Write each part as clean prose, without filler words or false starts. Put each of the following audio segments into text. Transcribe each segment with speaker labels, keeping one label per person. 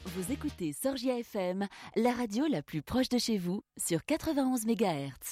Speaker 1: Vous écoutez Sorgia FM, la radio la plus proche de chez vous, sur 91 MHz.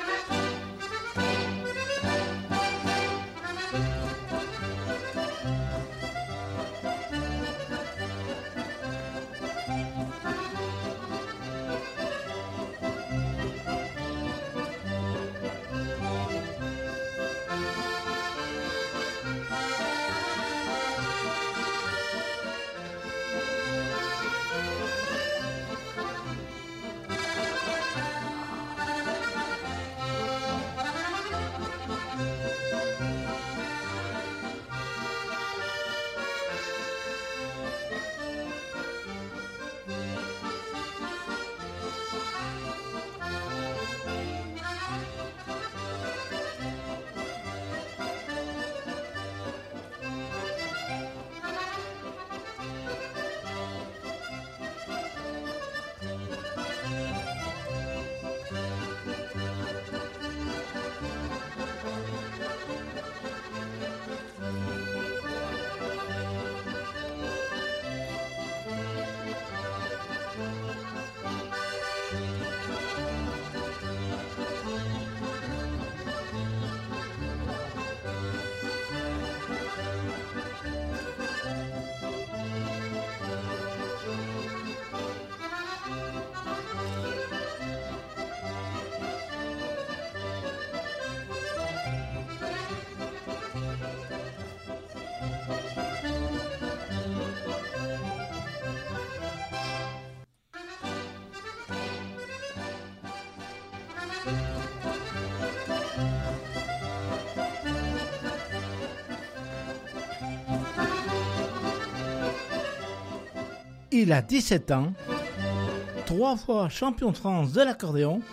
Speaker 2: Il a 17 ans, 3 fois champion de France de l'accordéon.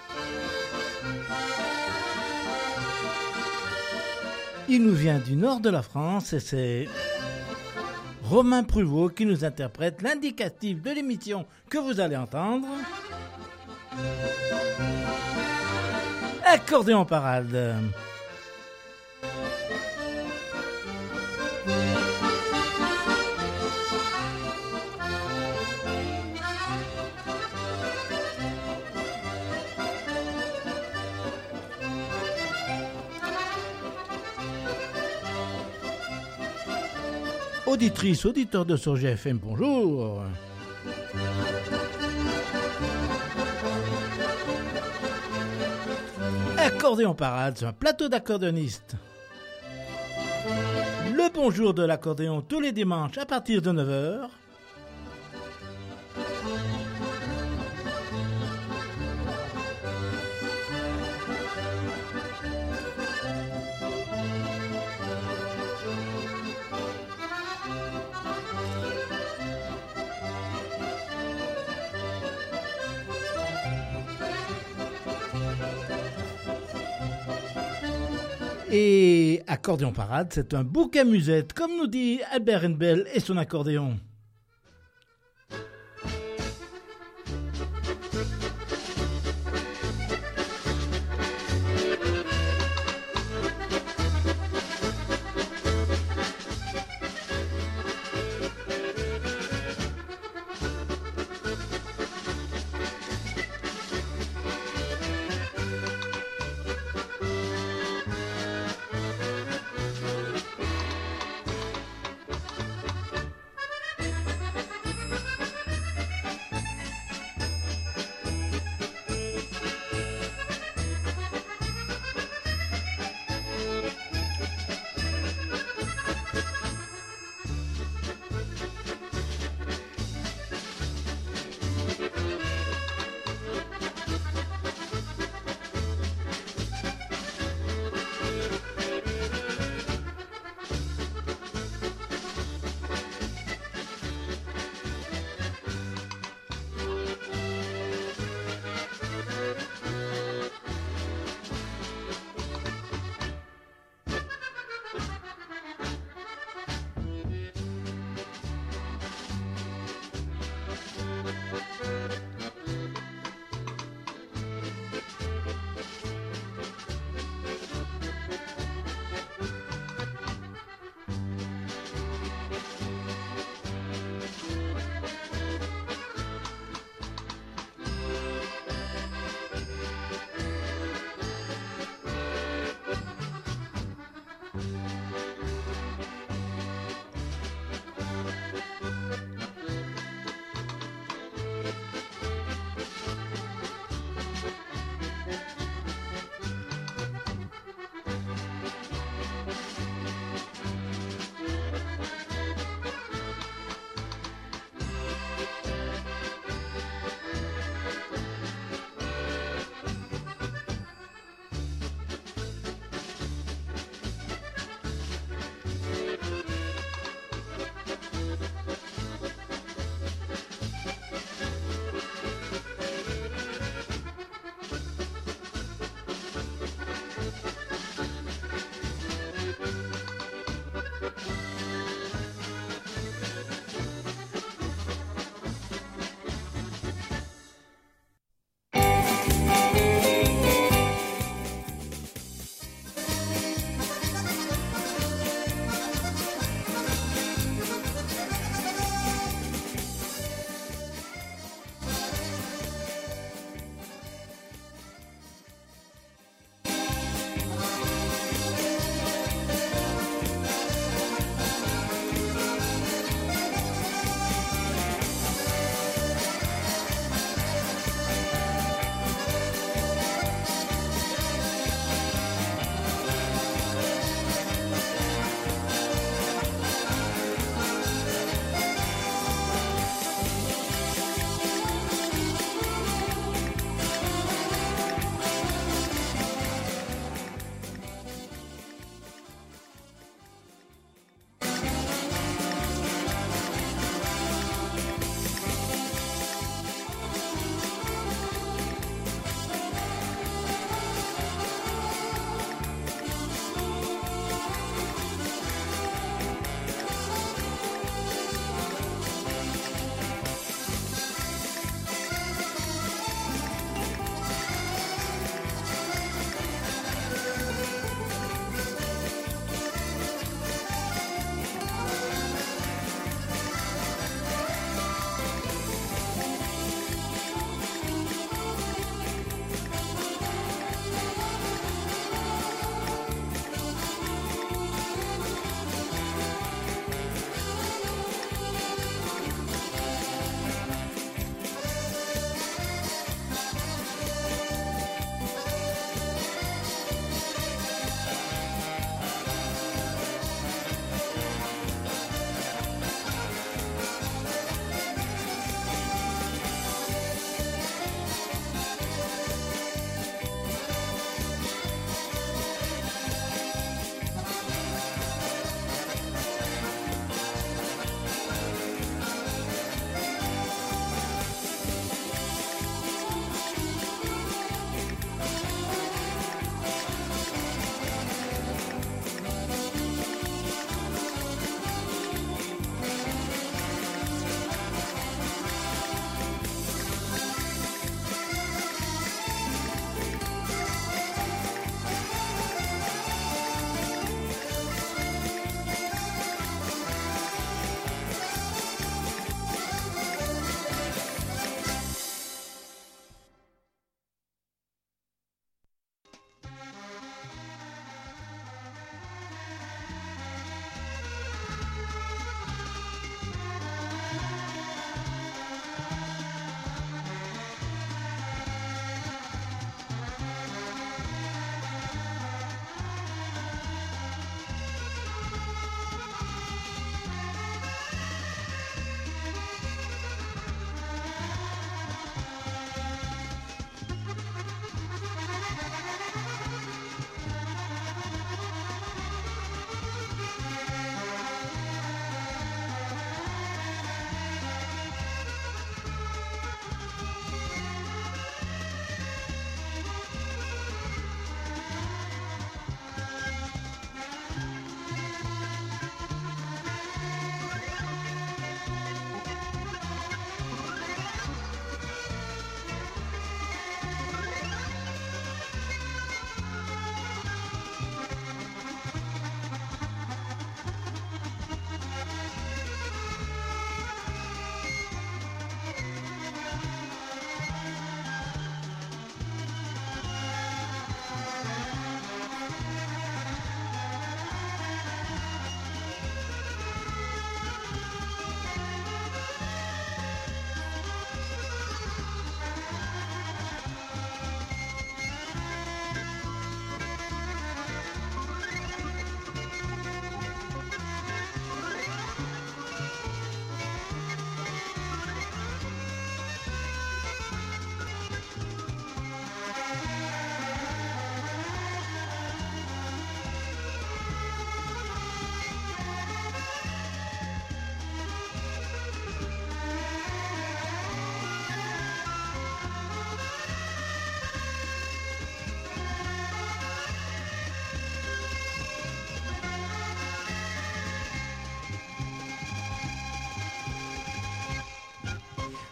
Speaker 2: Il nous vient du nord de la France et c'est Romain Pruvot qui nous interprète l'indicatif de l'émission que vous allez entendre. Accordéon parade. Auditrice, auditeur de Sorgia FM, bonjour. Accordéon parade, c'est un plateau d'accordéonistes. Le bonjour de l'accordéon tous les dimanches à partir de 9h. Et accordéon parade, c'est un bouc à musette, comme nous dit Albert Henbel et son accordéon.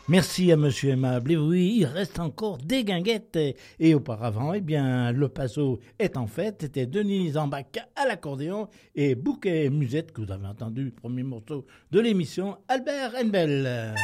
Speaker 2: Merci à Monsieur Aimable. Et oui, il reste encore des guinguettes. Et auparavant, eh bien, le paso est en fête. C'était Denise Ambac à l'accordéon et Bouquet Musette, que vous avez entendu, premier morceau de l'émission, Albert Henbel.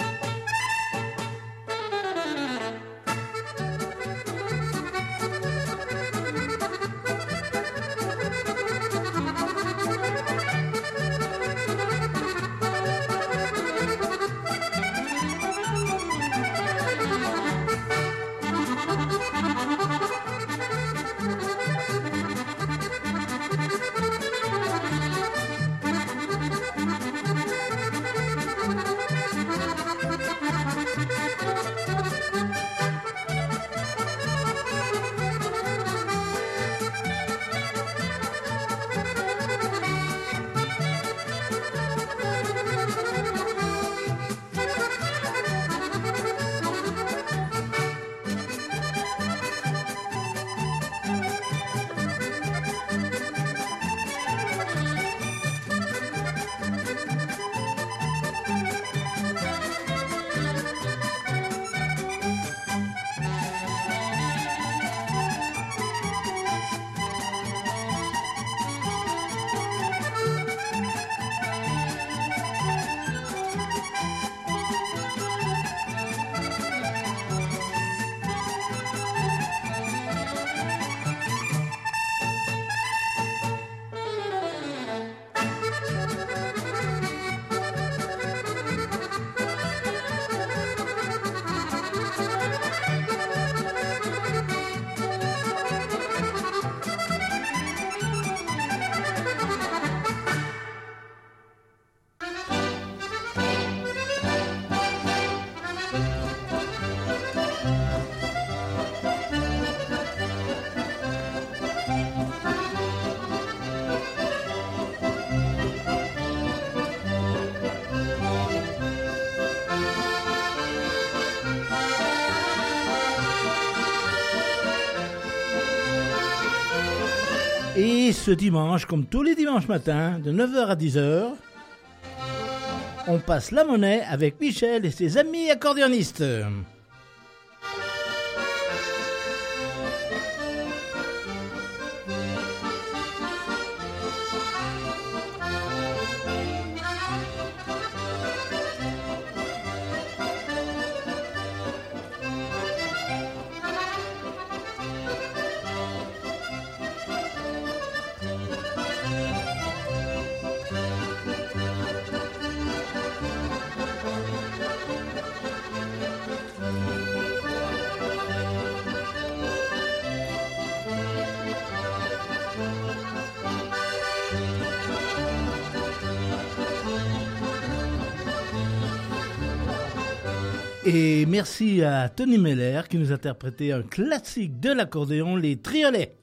Speaker 2: Et ce dimanche, comme tous les dimanches matins, de 9h à 10h, on passe la monnaie avec Michel et ses amis accordéonistes. Et merci à Tony Meller qui nous a interprété un classique de l'accordéon, les triolets.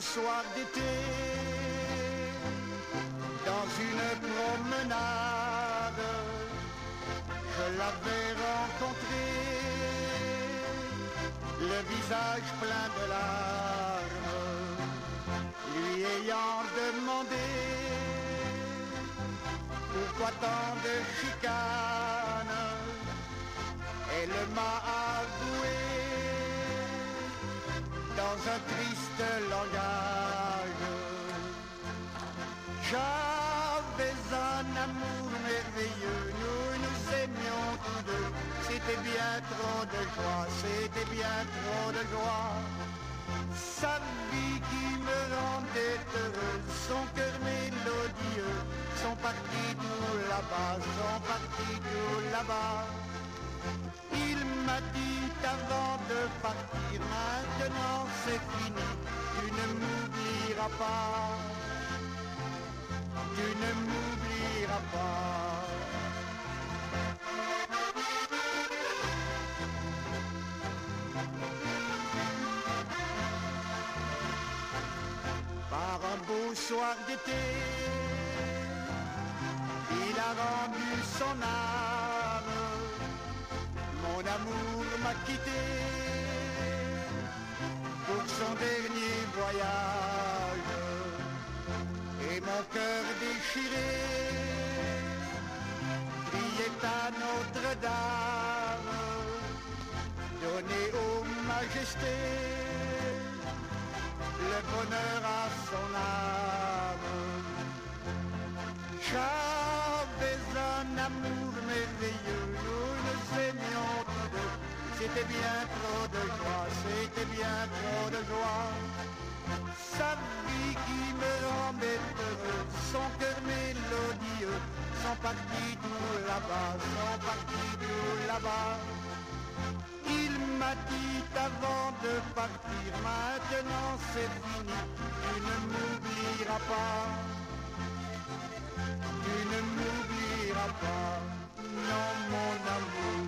Speaker 3: soir d'été, dans une promenade, je l'avais rencontré, le visage plein de larmes, lui ayant demandé pourquoi tant de chicanes. Elle m'a avoué dans un triste langage: j'avais un amour merveilleux, nous nous aimions tous deux, c'était bien trop de joie, c'était bien trop de joie. Sa vie qui me rendait heureux, son cœur mélodieux, sont partis tout là-bas, sont partis tout là-bas. Il m'a dit avant de partir, maintenant c'est fini, tu ne m'oublieras pas, tu ne m'oublieras pas. Par un beau soir d'été, il a rendu son âme. Mon amour m'a quitté pour son dernier voyage, et mon cœur déchiré criait à Notre-Dame: donnez aux majestés le bonheur à son âme. J'avais un amour merveilleux, nous nous aimions tous deux, c'était bien trop de joie, c'était bien trop de joie. Sa vie qui me rendait heureux, son cœur mélodieux, sont partis tout là-bas, sont partis tout là-bas. Il m'a dit avant de partir, maintenant c'est fini, tu ne m'oublieras pas, tu ne m'oublieras pas, non mon amour.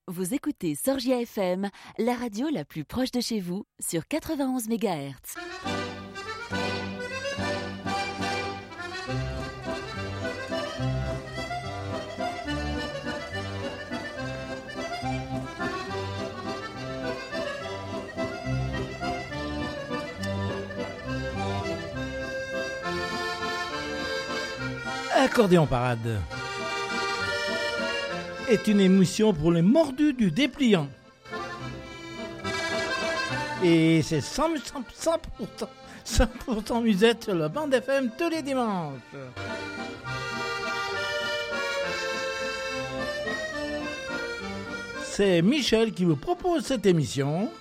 Speaker 1: Vous écoutez Sorgia FM, la radio la plus proche de chez vous, sur 91 MHz.
Speaker 2: Accordéon Parade est une émission pour les mordus du dépliant. Et c'est 100% musette sur la bande FM tous les dimanches. C'est Michel qui vous propose cette émission.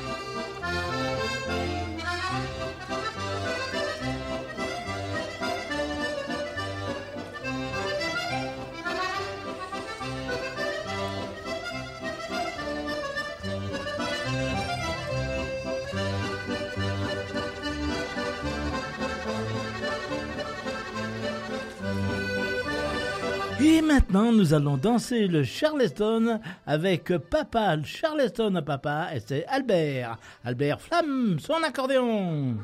Speaker 2: Et maintenant, nous allons danser le Charleston avec Papa, le Charleston à Papa, et c'est Albert. Albert Flamme, son accordéon.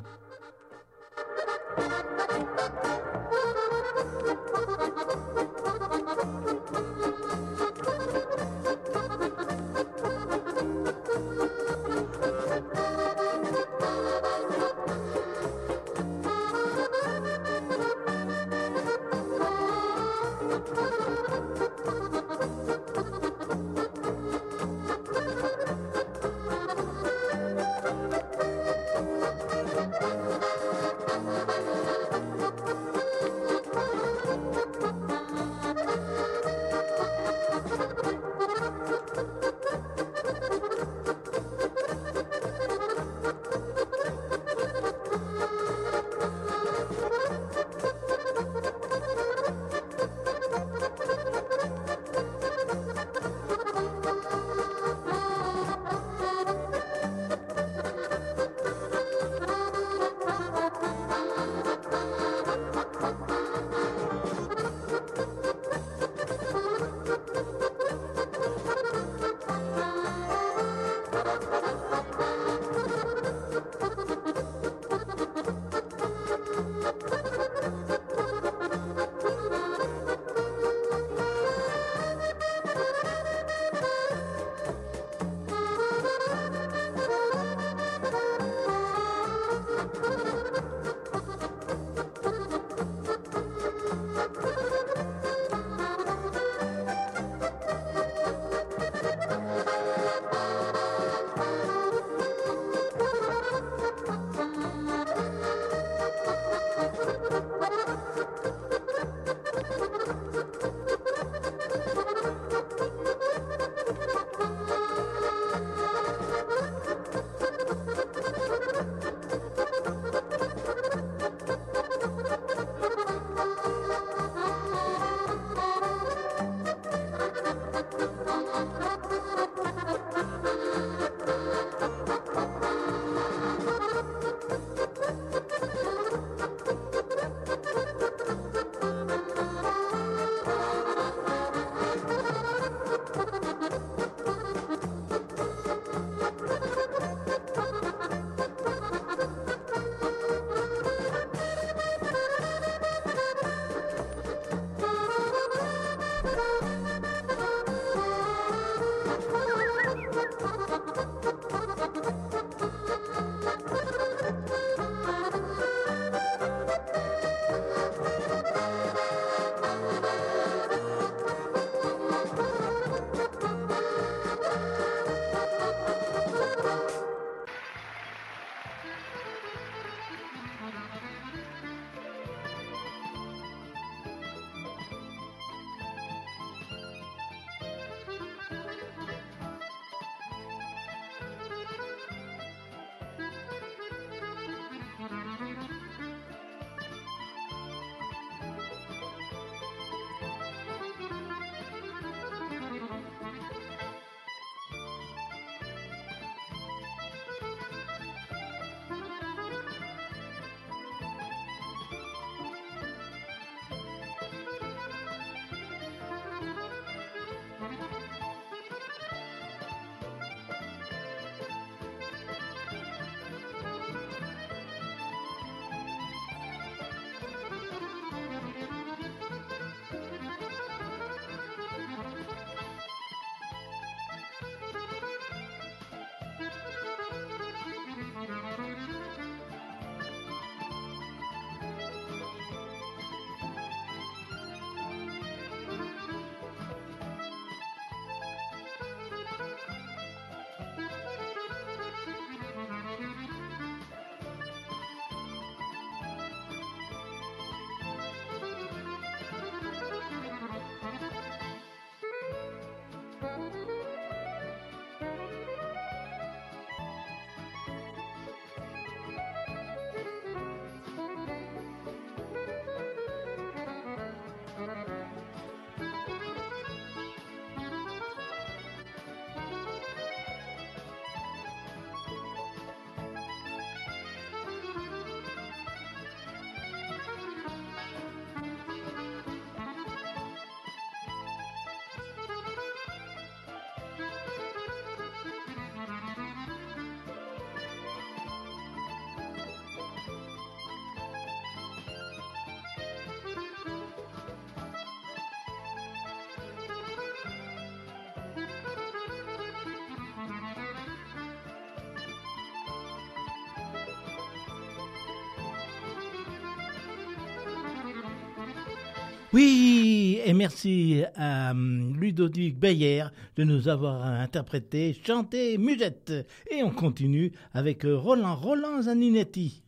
Speaker 2: Oui, et merci à Ludovic Beyer de nous avoir interprété, chanté Musette. Et on continue avec Roland Zaninetti.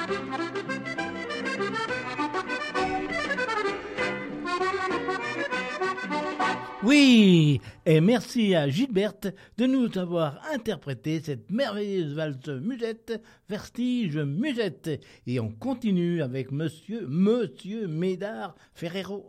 Speaker 2: Oui, et merci à Gilberte de nous avoir interprété cette merveilleuse valse musette, Vestige musette. Et on continue avec Monsieur Médard Ferrero.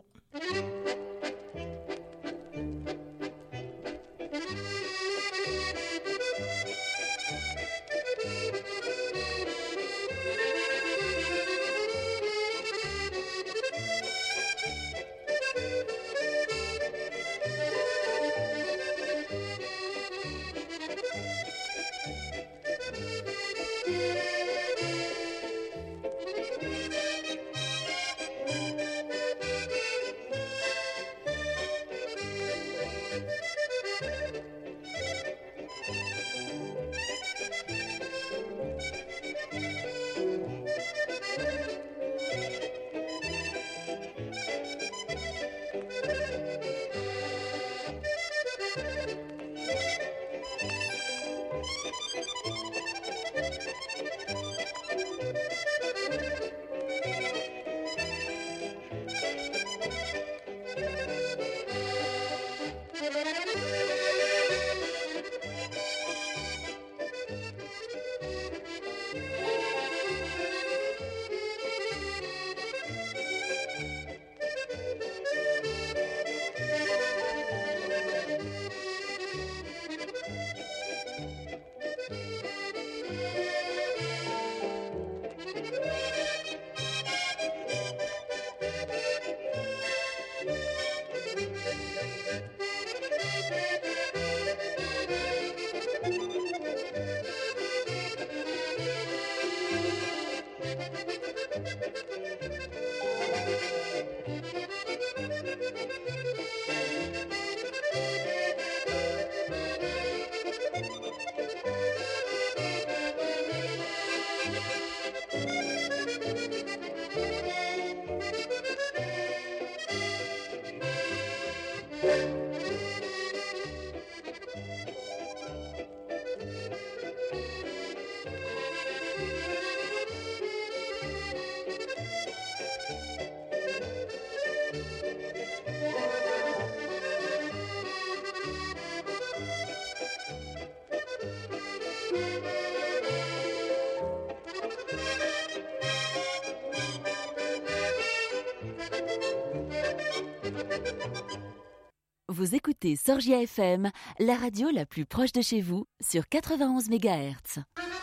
Speaker 1: Vous écoutez Sorgia FM, la radio la plus proche de chez vous, sur 91 MHz.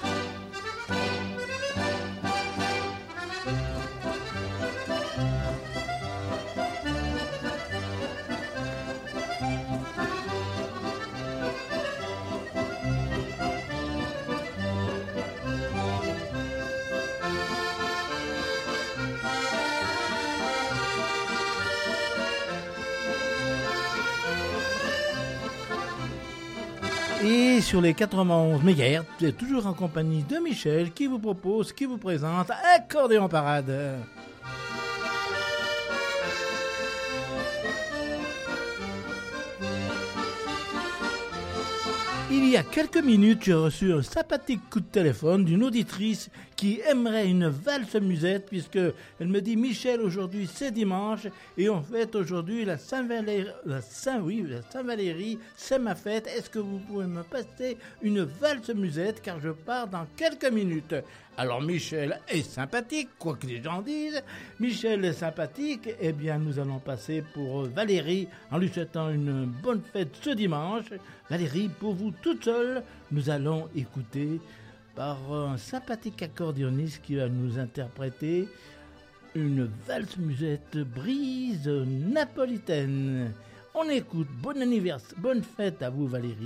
Speaker 2: Et sur les 91 MHz, vous êtes toujours en compagnie de Michel qui vous propose, qui vous présente Accordéon Parade. Il y a quelques minutes, j'ai reçu un sympathique coup de téléphone d'une auditrice qui aimerait une valse musette puisque elle me dit Michel, aujourd'hui c'est dimanche et on fête aujourd'hui la Saint-Valérie, c'est ma fête. Est-ce que vous pouvez me passer une valse musette car je pars dans quelques minutes. Alors Michel est sympathique, quoi que les gens disent. Michel est sympathique, eh bien nous allons passer pour Valérie en lui souhaitant une bonne fête ce dimanche. Valérie, pour vous toute seule, nous allons écouter par un sympathique accordéoniste qui va nous interpréter une valse musette brise napolitaine. On écoute, bon anniversaire, bonne fête à vous Valérie.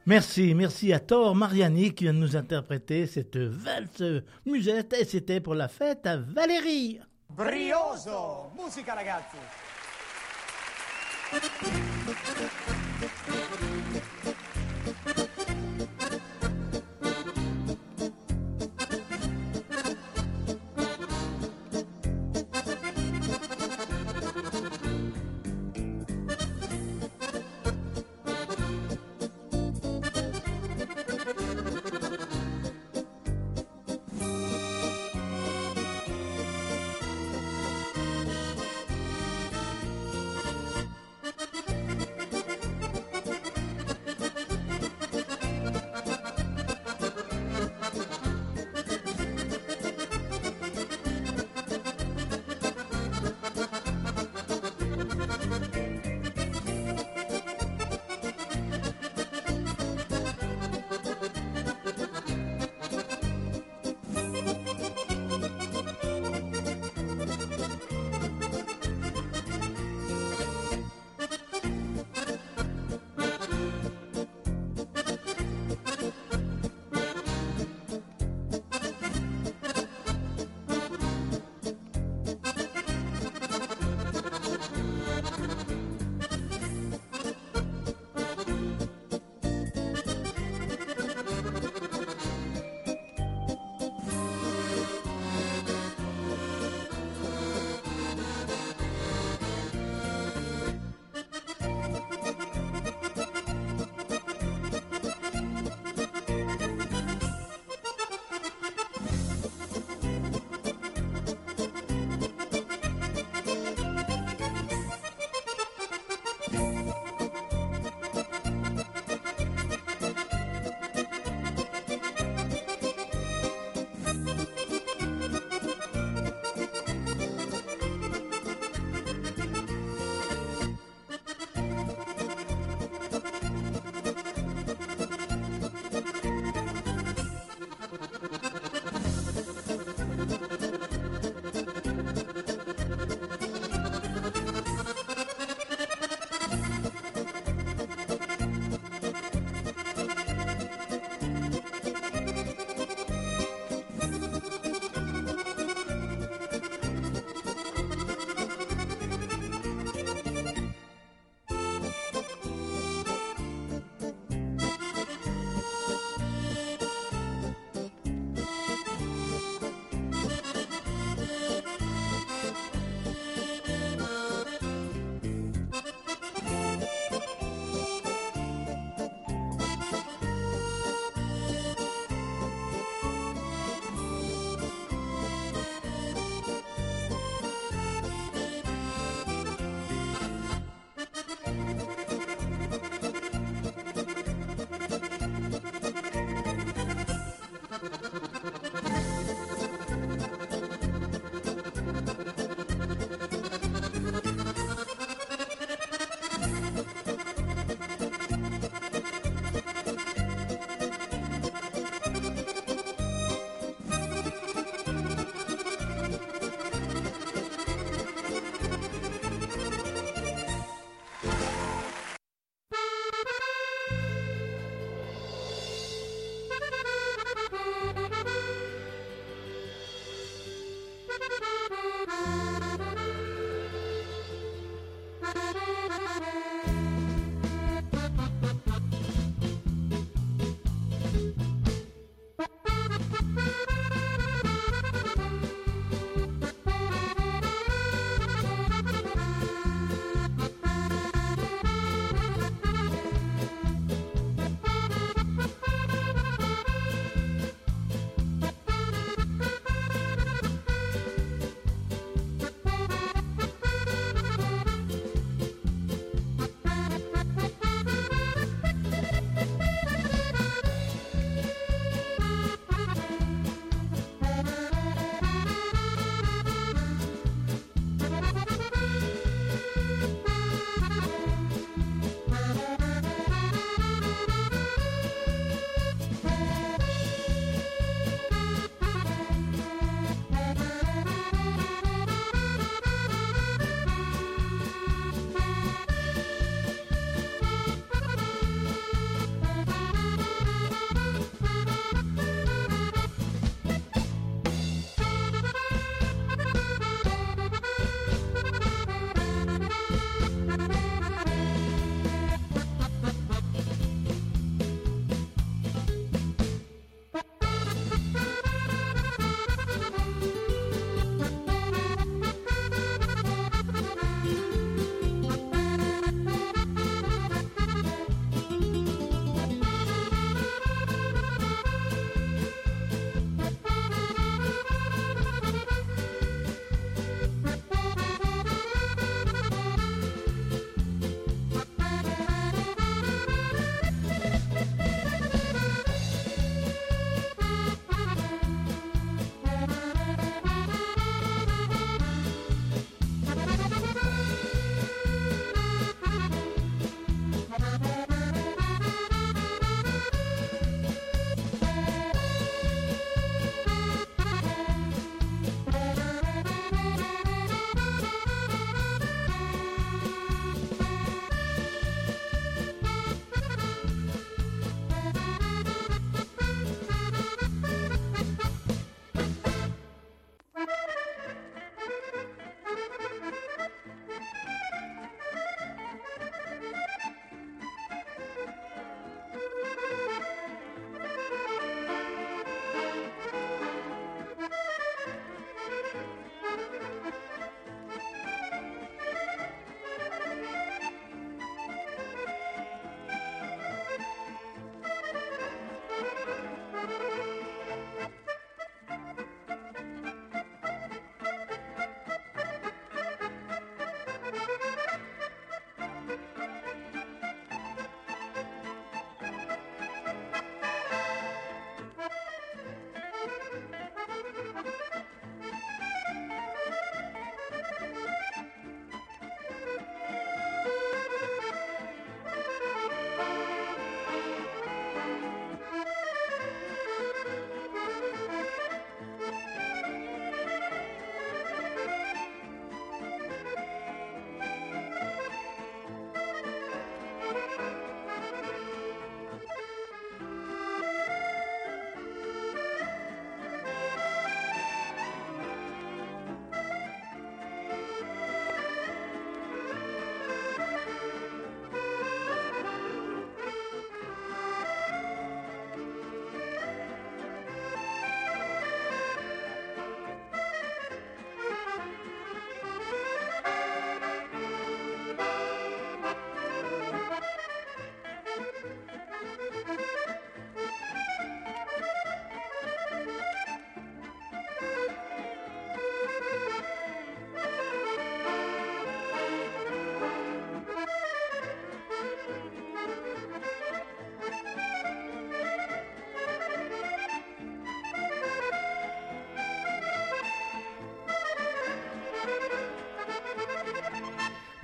Speaker 2: Merci à Thor Mariani qui vient de nous interpréter cette valse musette et c'était pour la fête à Valérie.
Speaker 4: Brioso! Musica ragazzi!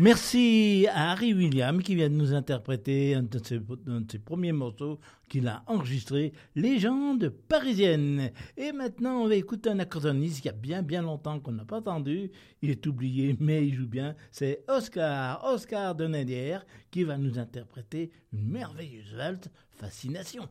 Speaker 2: Merci à Harry Williams qui vient de nous interpréter un de ses premiers morceaux qu'il a enregistré, Légende parisienne. Et maintenant, on va écouter un accordéoniste qui a bien longtemps qu'on n'a pas entendu. Il est oublié, mais il joue bien. C'est Oscar Denelière, qui va nous interpréter une merveilleuse valse, Fascination.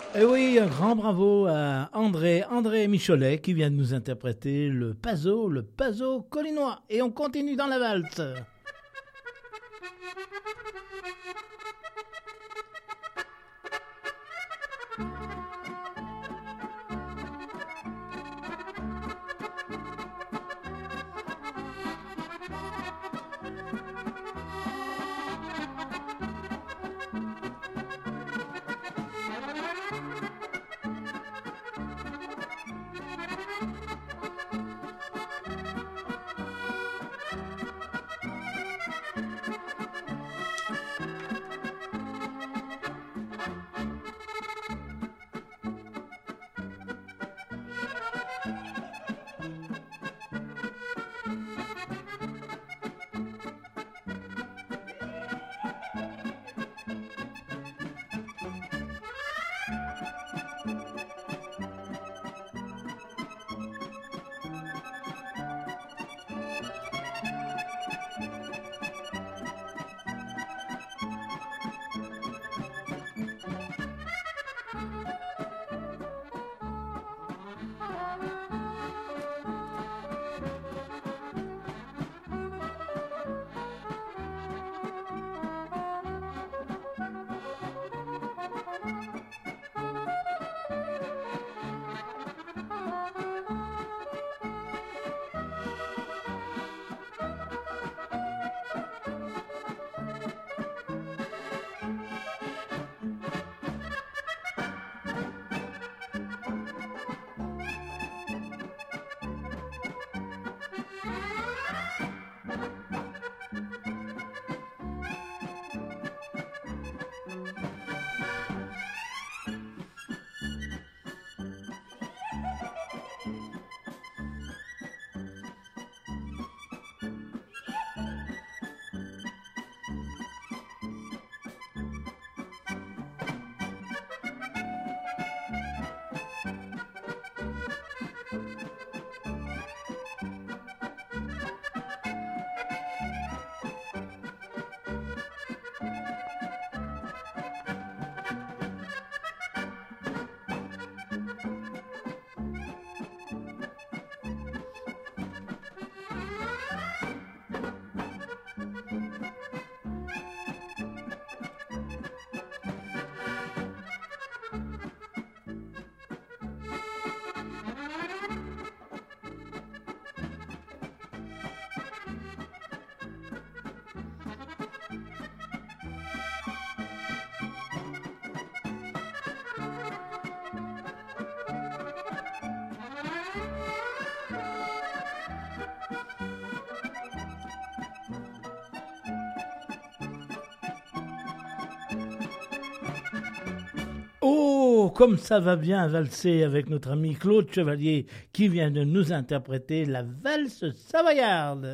Speaker 2: Et oui, un grand bravo à André Michelet qui vient de nous interpréter le Paso collinois. Et on continue dans la valse. Oh, comme ça va bien valser avec notre ami Claude Chevalier qui vient de nous interpréter la valse savoyarde.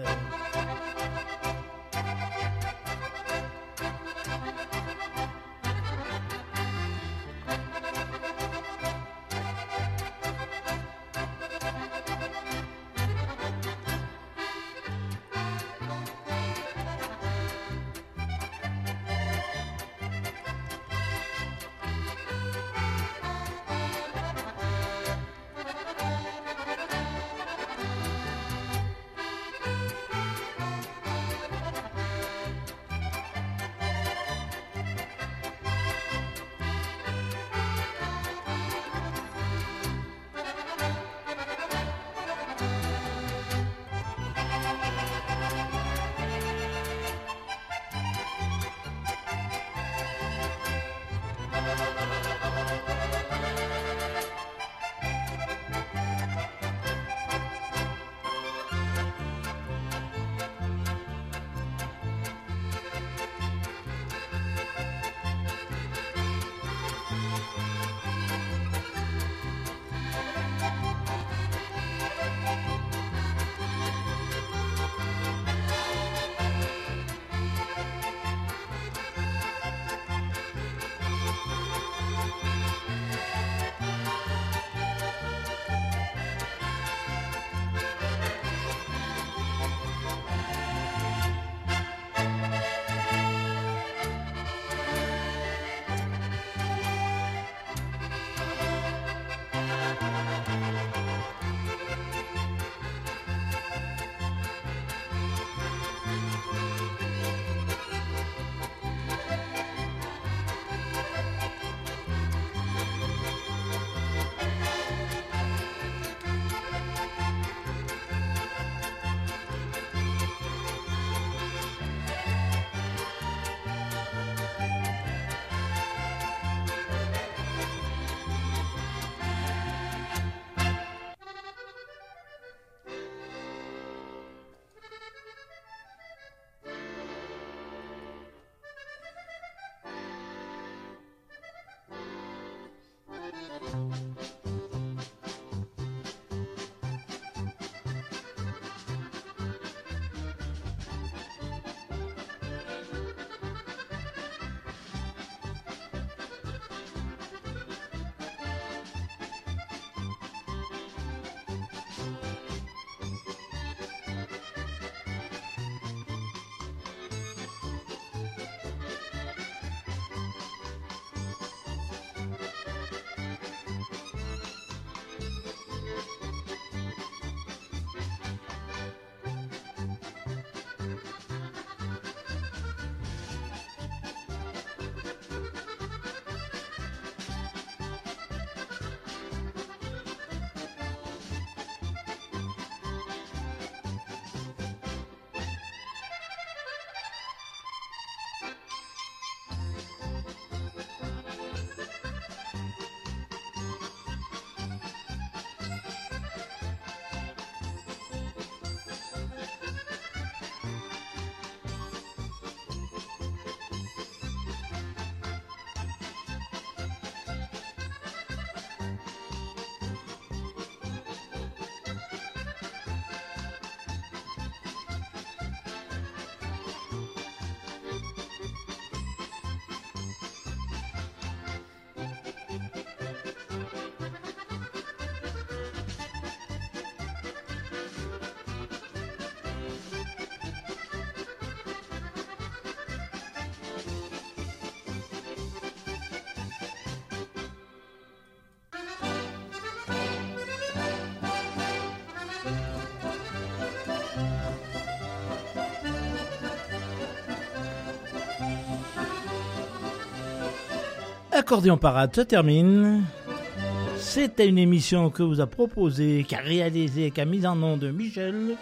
Speaker 2: Accordion Parade se termine. C'était une émission que vous a proposée, qu'a réalisée, qu'a mise en nom de Michel.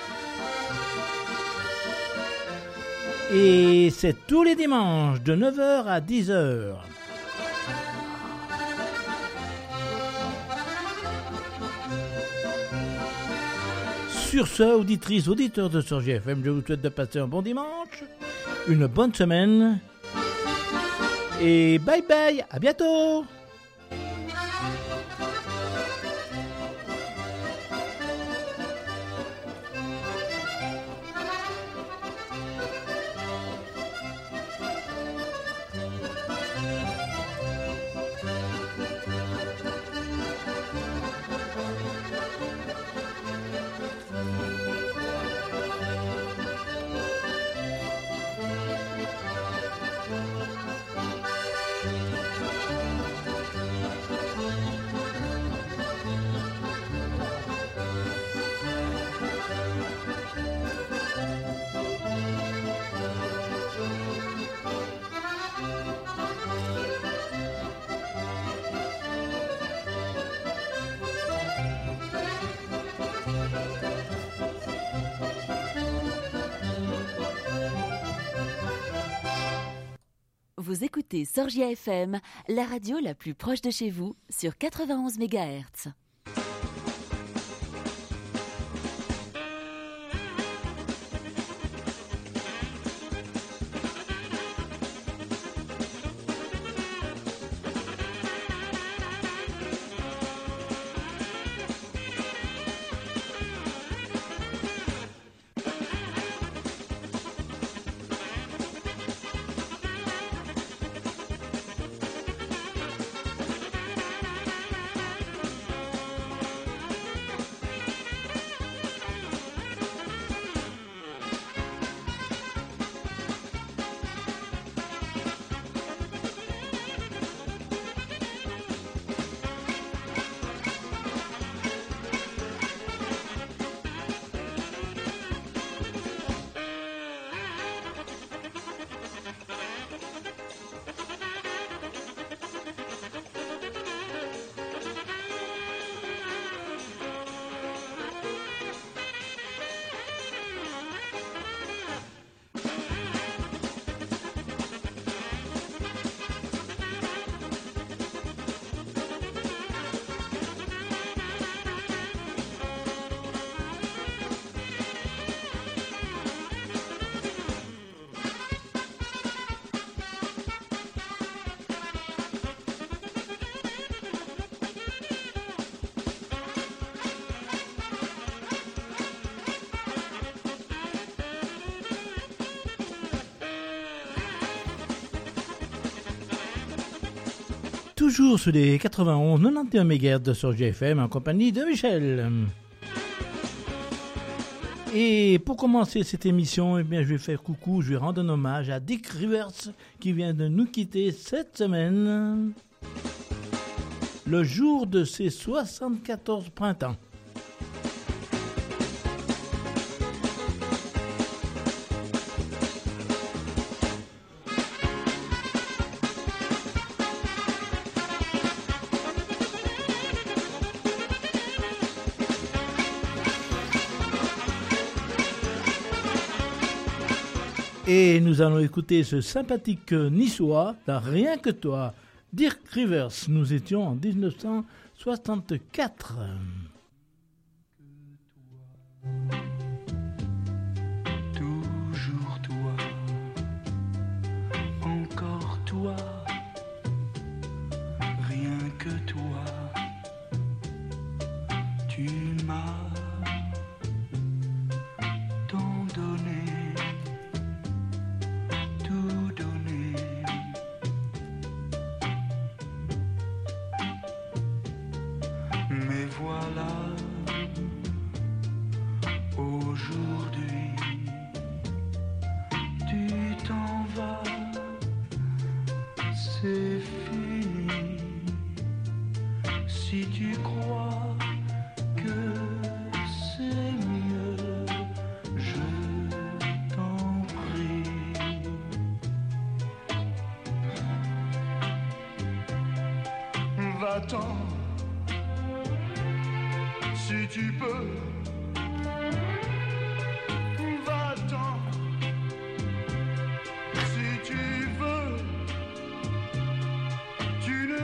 Speaker 2: Et c'est tous les dimanches de 9h à 10h. Sur ce, auditrices, auditeurs de Sorgy FM, je vous souhaite de passer un bon dimanche, une bonne semaine. Et bye bye, à bientôt.
Speaker 1: Vous écoutez Sorgy FM, la radio la plus proche de chez vous, sur 91 MHz.
Speaker 2: Toujours sur les 91-91 MHz de Sorgy FM en compagnie de Michel. Et pour commencer cette émission, eh bien, je vais faire coucou, je vais rendre un hommage à Dick Rivers qui vient de nous quitter cette semaine, le jour de ses 74 printemps. Et nous allons écouter ce sympathique niçois, dans Rien que toi, Dirk Rivers. Nous étions en 1964.
Speaker 5: Toujours toi, encore toi, rien que toi, tu m'as tant donné. Mais voilà, aujourd'hui, tu t'en vas, c'est fini. Si tu crois que c'est mieux, je t'en prie. Va-t'en, si tu peux. Va-t'en, si tu veux. Tu ne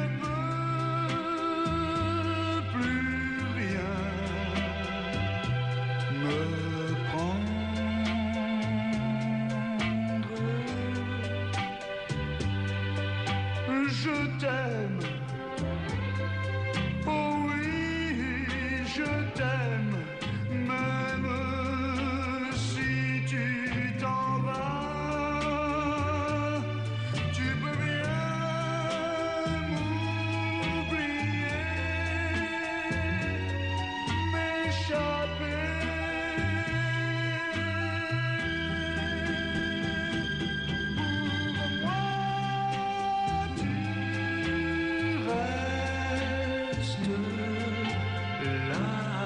Speaker 5: peux plus rien me prendre. Je t'aime. Oh oui, je t'aime, même si tu t'en vas. Tu peux bien m'oublier, m'échapper. Pour moi, tu restes là.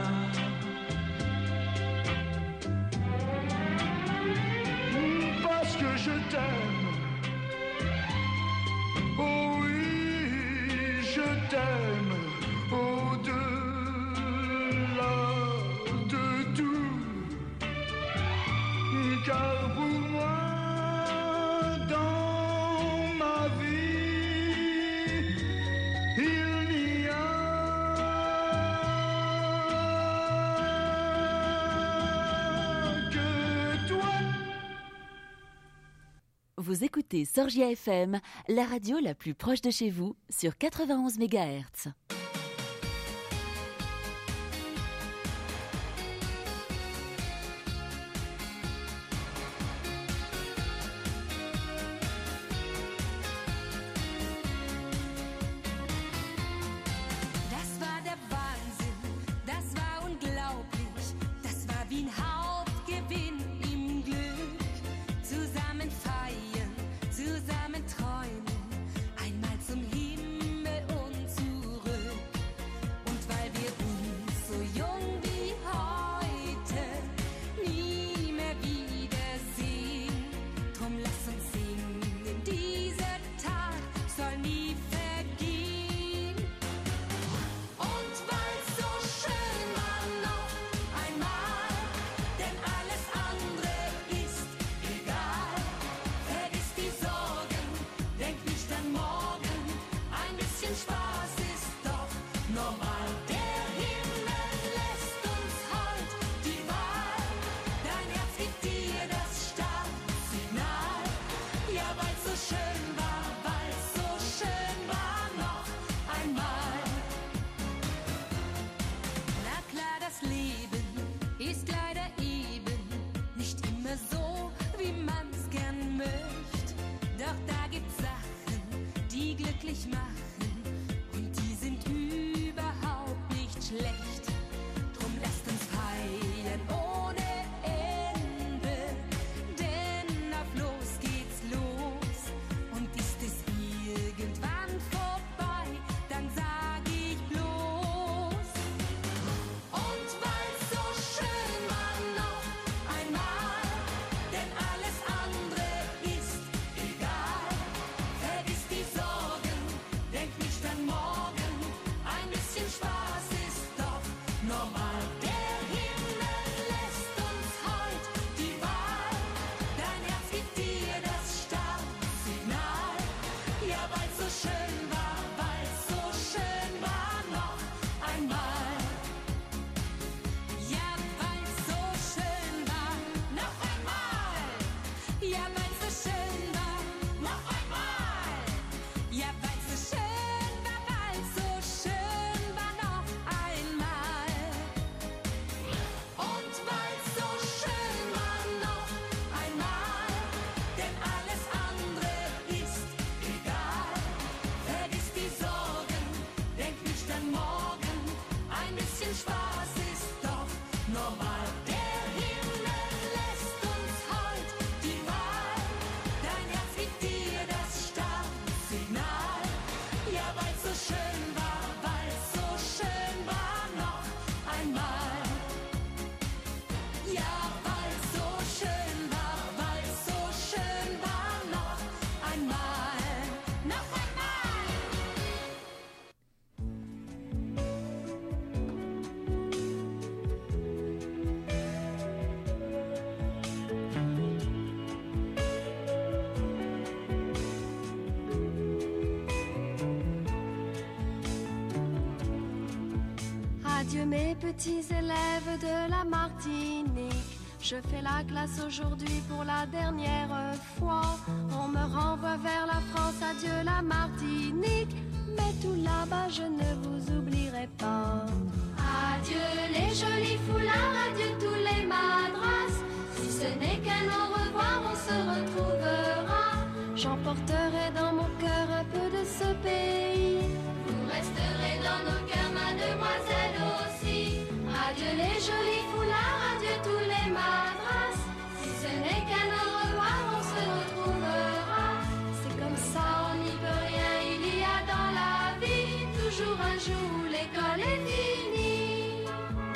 Speaker 5: Parce que je t'aime. Oh oui, je t'aime. Au-delà de tout. Car pour moi, dans ma vie, il n'y a que toi.
Speaker 1: Vous écoutez Sorgia FM, la radio la plus proche de chez vous, sur 91 MHz.
Speaker 6: Das war der Wahnsinn, das war unglaublich, das war wie ein Hauptgewinn im Glück. Zusammen feiern, zusammen träumen, einmal zum Himmel und zurück. Und weil wir uns so jung wie heute nie mehr wiedersehen, drum lass uns singen, dieser Tag soll nie vergehen. Und weil's so schön war noch einmal, denn alles andere ist egal. Vergiss die Sorgen, denk nicht an morgen, ein bisschen Spaß ist doch normal. Der Himmel lässt uns heut die Wahl, dein Herz gibt dir das Startsignal. Ja, weil's so schön war noch einmal. Na klar, das Leben ist leider eben nicht immer so, wie man's gern möcht. Doch da gibt's Sachen, die glücklich machen und die sind überhaupt nicht schlecht. Drum lasst uns feiern ohne Ende, denn auf los geht's los. Und ist es irgendwann vorbei, dann sag ich bloß. Und weil's so schön war noch einmal, denn alles andere ist egal. Vergiss die Sorgen, denk nicht an morgen, ein bisschen Spaß ist doch normal. Der Himmel lässt uns heut die Wahl, dein Herz gibt dir das Startsignal. Ja, weil's so schön war noch einmal. Ja, weil's so schön war noch einmal. Ja, weil's so schön war noch einmal. Ja, weil's so schön war noch einmal. Und weil's so schön war noch einmal, denn alles andere ist egal. Vergiss
Speaker 7: Adieu mes petits élèves de la Martinique. Je fais la classe aujourd'hui pour la dernière fois. On me renvoie vers la France, adieu la Martinique. Mais tout là-bas je ne vous oublierai pas. Adieu les jolis foulards, adieu tous les madras. Si ce n'est qu'un au revoir, on se retrouvera. J'emporterai dans mon cœur un peu de ce pays. Vous resterez dans nos cœurs, mademoiselle aussi. Adieu les jolis foulards, adieu tous les madras. Si ce n'est qu'un au revoir, on se retrouvera. C'est comme ça, on n'y peut rien. Il y a dans la vie toujours un jour où l'école est finie.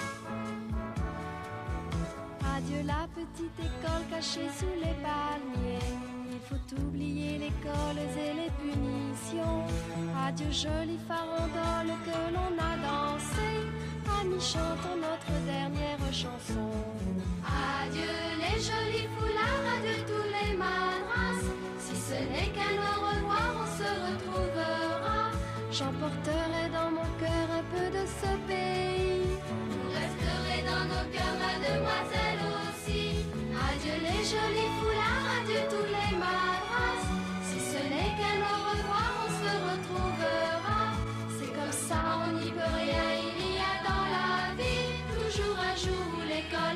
Speaker 7: Adieu la petite école cachée sous les palmiers. Il faut oublier l'école et les punitions. Adieu jolie farandole que l'on a dansé. Amis, chantons notre dernière chanson. Adieu les jolis foulards, adieu tous les madras. Si ce n'est qu'un au revoir, on se retrouvera. J'emporterai dans mon cœur un peu de ce pays. Vous resterez dans nos cœurs, mademoiselle aussi. Adieu les jolis foulards, adieu tous les madras. Si ce n'est qu'un au revoir, on se retrouvera. C'est comme ça, on n'y peut rien. Il y a dans la vie toujours un jour où l'école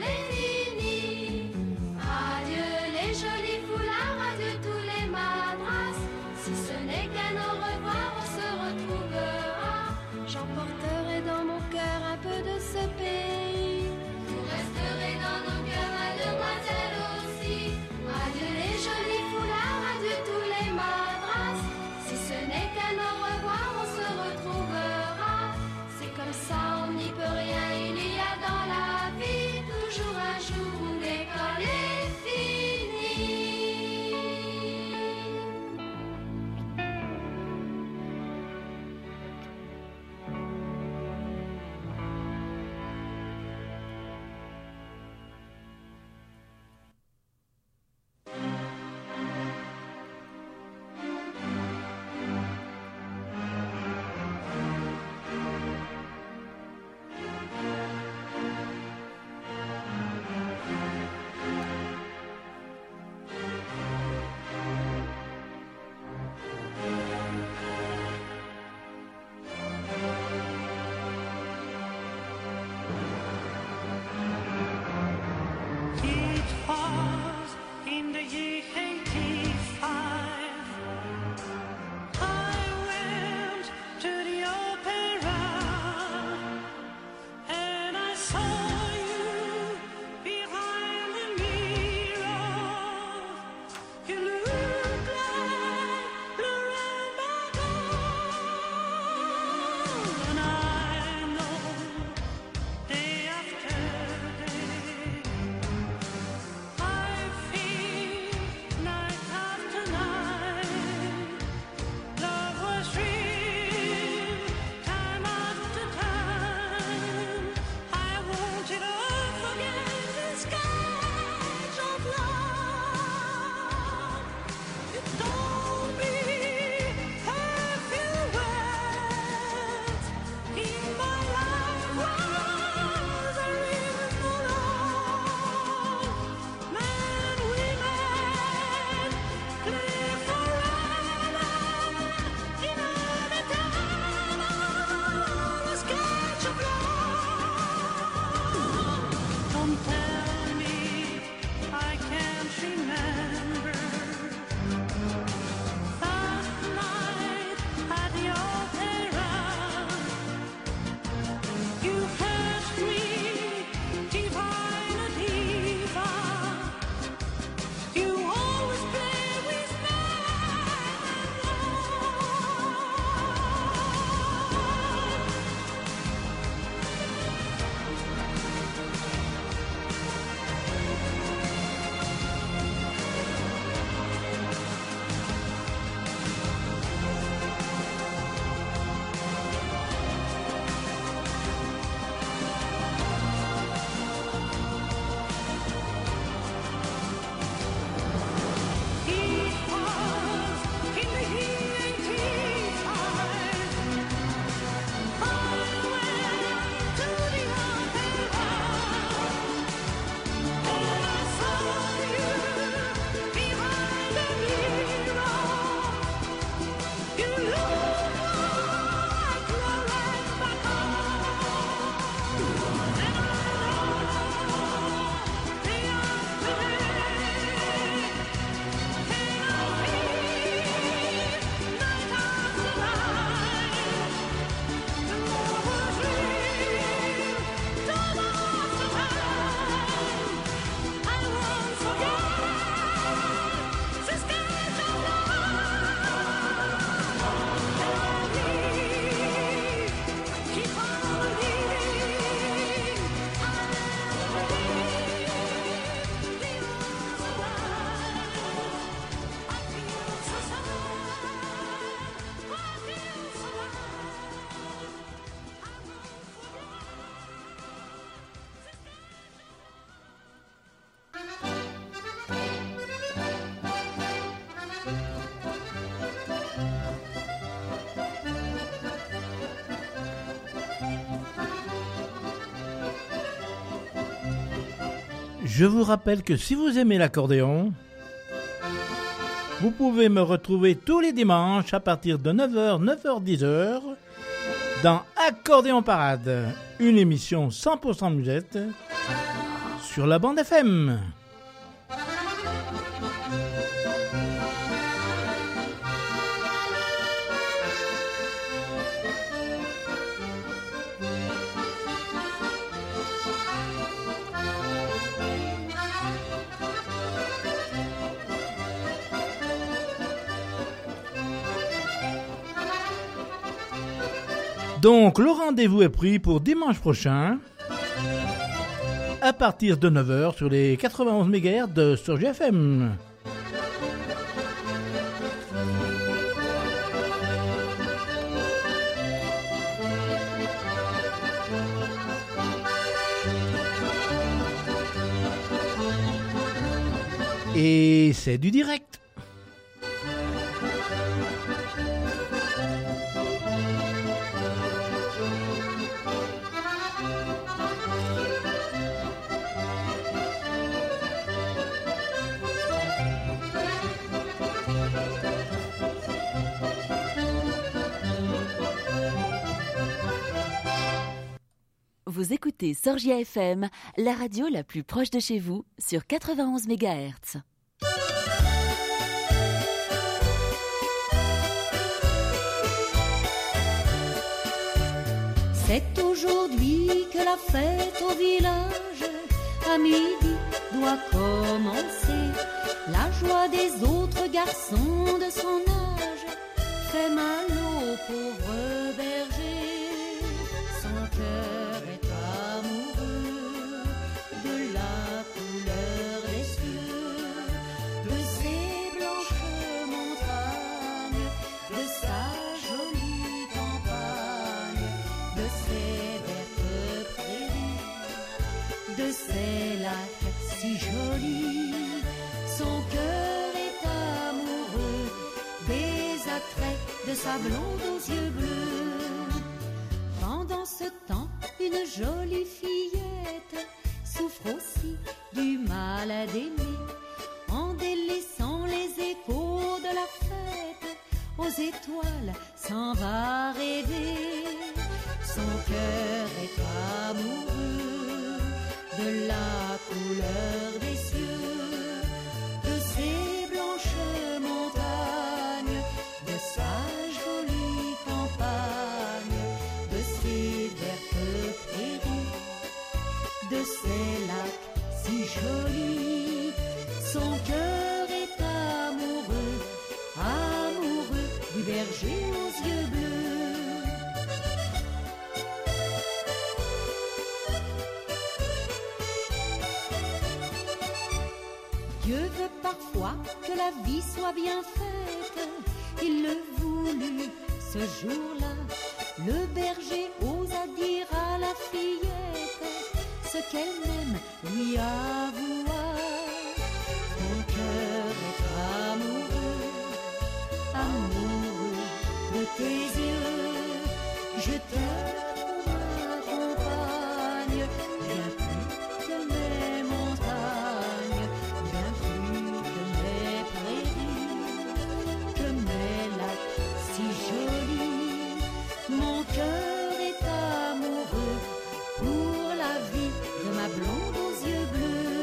Speaker 2: Je vous rappelle que si vous aimez l'accordéon, vous pouvez me retrouver tous les dimanches à partir de 9h, 9h10 dans Accordéon Parade, une émission 100% musette sur la bande FM. Donc, le rendez-vous est pris pour dimanche prochain, à partir de 9h sur les 91 MHz de Sorgia FM. Et c'est du direct.
Speaker 1: Vous écoutez Sorgia FM, la radio la plus proche de chez vous, sur 91 MHz.
Speaker 6: C'est aujourd'hui que la fête au village, à midi, doit commencer. La joie des autres garçons de son âge fait mal au pauvre berger. Son cœur est amoureux de la couleur des cieux, de ses blanches montagnes, de sa jolie campagne, de ses vertes prairies, de ses lacs si jolis. Son cœur est amoureux des attraits de sa blonde aux yeux bleus. Pendant ce temps, une jolie fillette souffre aussi du mal d'aimer, en délaissant les échos de la fête, aux étoiles s'en va rêver. Son cœur est amoureux de la couleur des cieux, de ses blanches montagnes, de sa jolie campagne, de ses vertes prairies, de ses lacs si jolis. Son cœur est amoureux, amoureux du berger aux yeux bleus. Dieu veut parfois que la vie soit bien faite. Il le voulut ce jour-là. Le berger osa dire à la fillette ce qu'elle même lui avoua. Mon cœur est amoureux, amoureux de tes yeux. Je t'aime pour ma compagne, bien plus que mes montagnes, bien plus que mes prairies, que mes lacs si jolis. Mon cœur est amoureux pour la vie de ma blonde aux yeux bleus.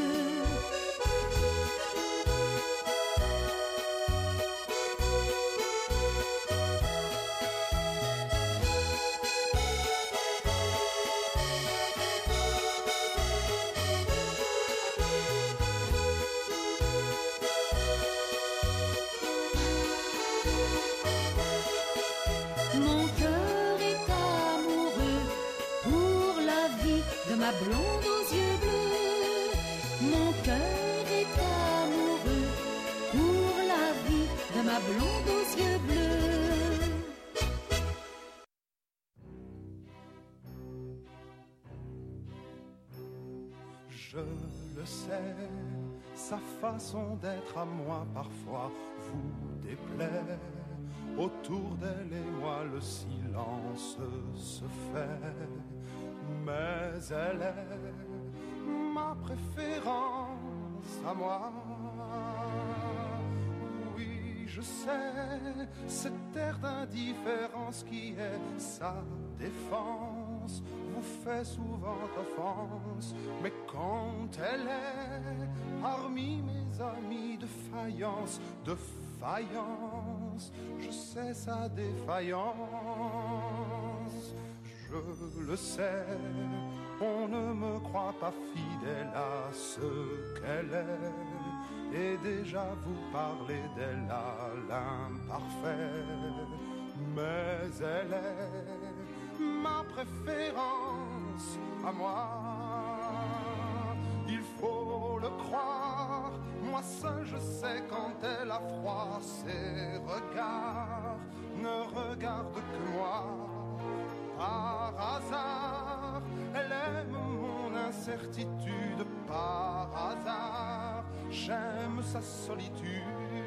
Speaker 6: Mon cœur est amoureux pour la vie de ma blonde aux yeux bleus. Mon cœur est amoureux pour la vie de ma blonde aux yeux bleus.
Speaker 3: Je le sais, sa façon d'être à moi parfois vous déplaît. Autour d'elle et moi le silence se fait, mais elle est ma
Speaker 8: ma préférence à moi. Oui, je sais, cette air d'indifférence qui est sa défense vous fait souvent offense, mais quand elle est parmi mes amis de faïence, je sais sa défaillance. Je le sais, on ne me croit pas fidèle à ce qu'elle est, et déjà vous parlez d'elle à l'imparfait, mais elle est ma préférence à moi. Il faut le croire, moi seul je sais quand elle a froid, ses regards ne regardent que moi. Par hasard, elle aime mon incertitude, par hasard, j'aime sa solitude.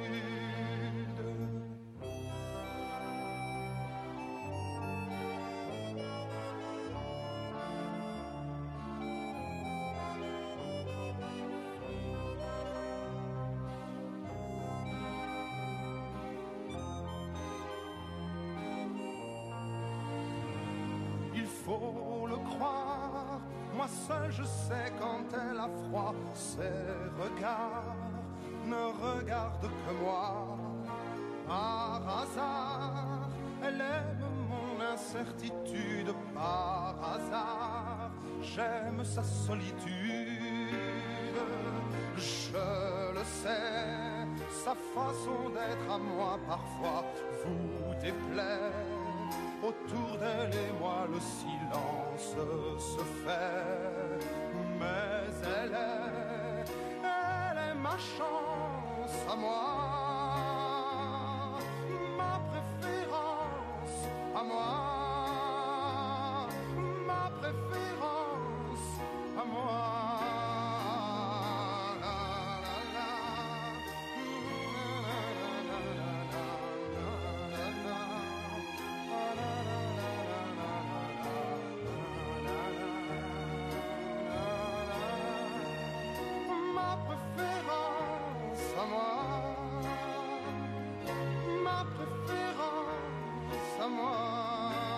Speaker 8: Faut le croire, moi seul je sais quand elle a froid, ses regards ne regardent que moi. Par hasard, elle aime mon incertitude, par hasard, j'aime sa solitude. Je le sais, sa façon d'être à moi parfois vous déplaît. Autour d'elle et moi le silence se fait, mais elle est ma chance à moi, ma préférence à moi, ma préférence à moi. Ma préférence à moi.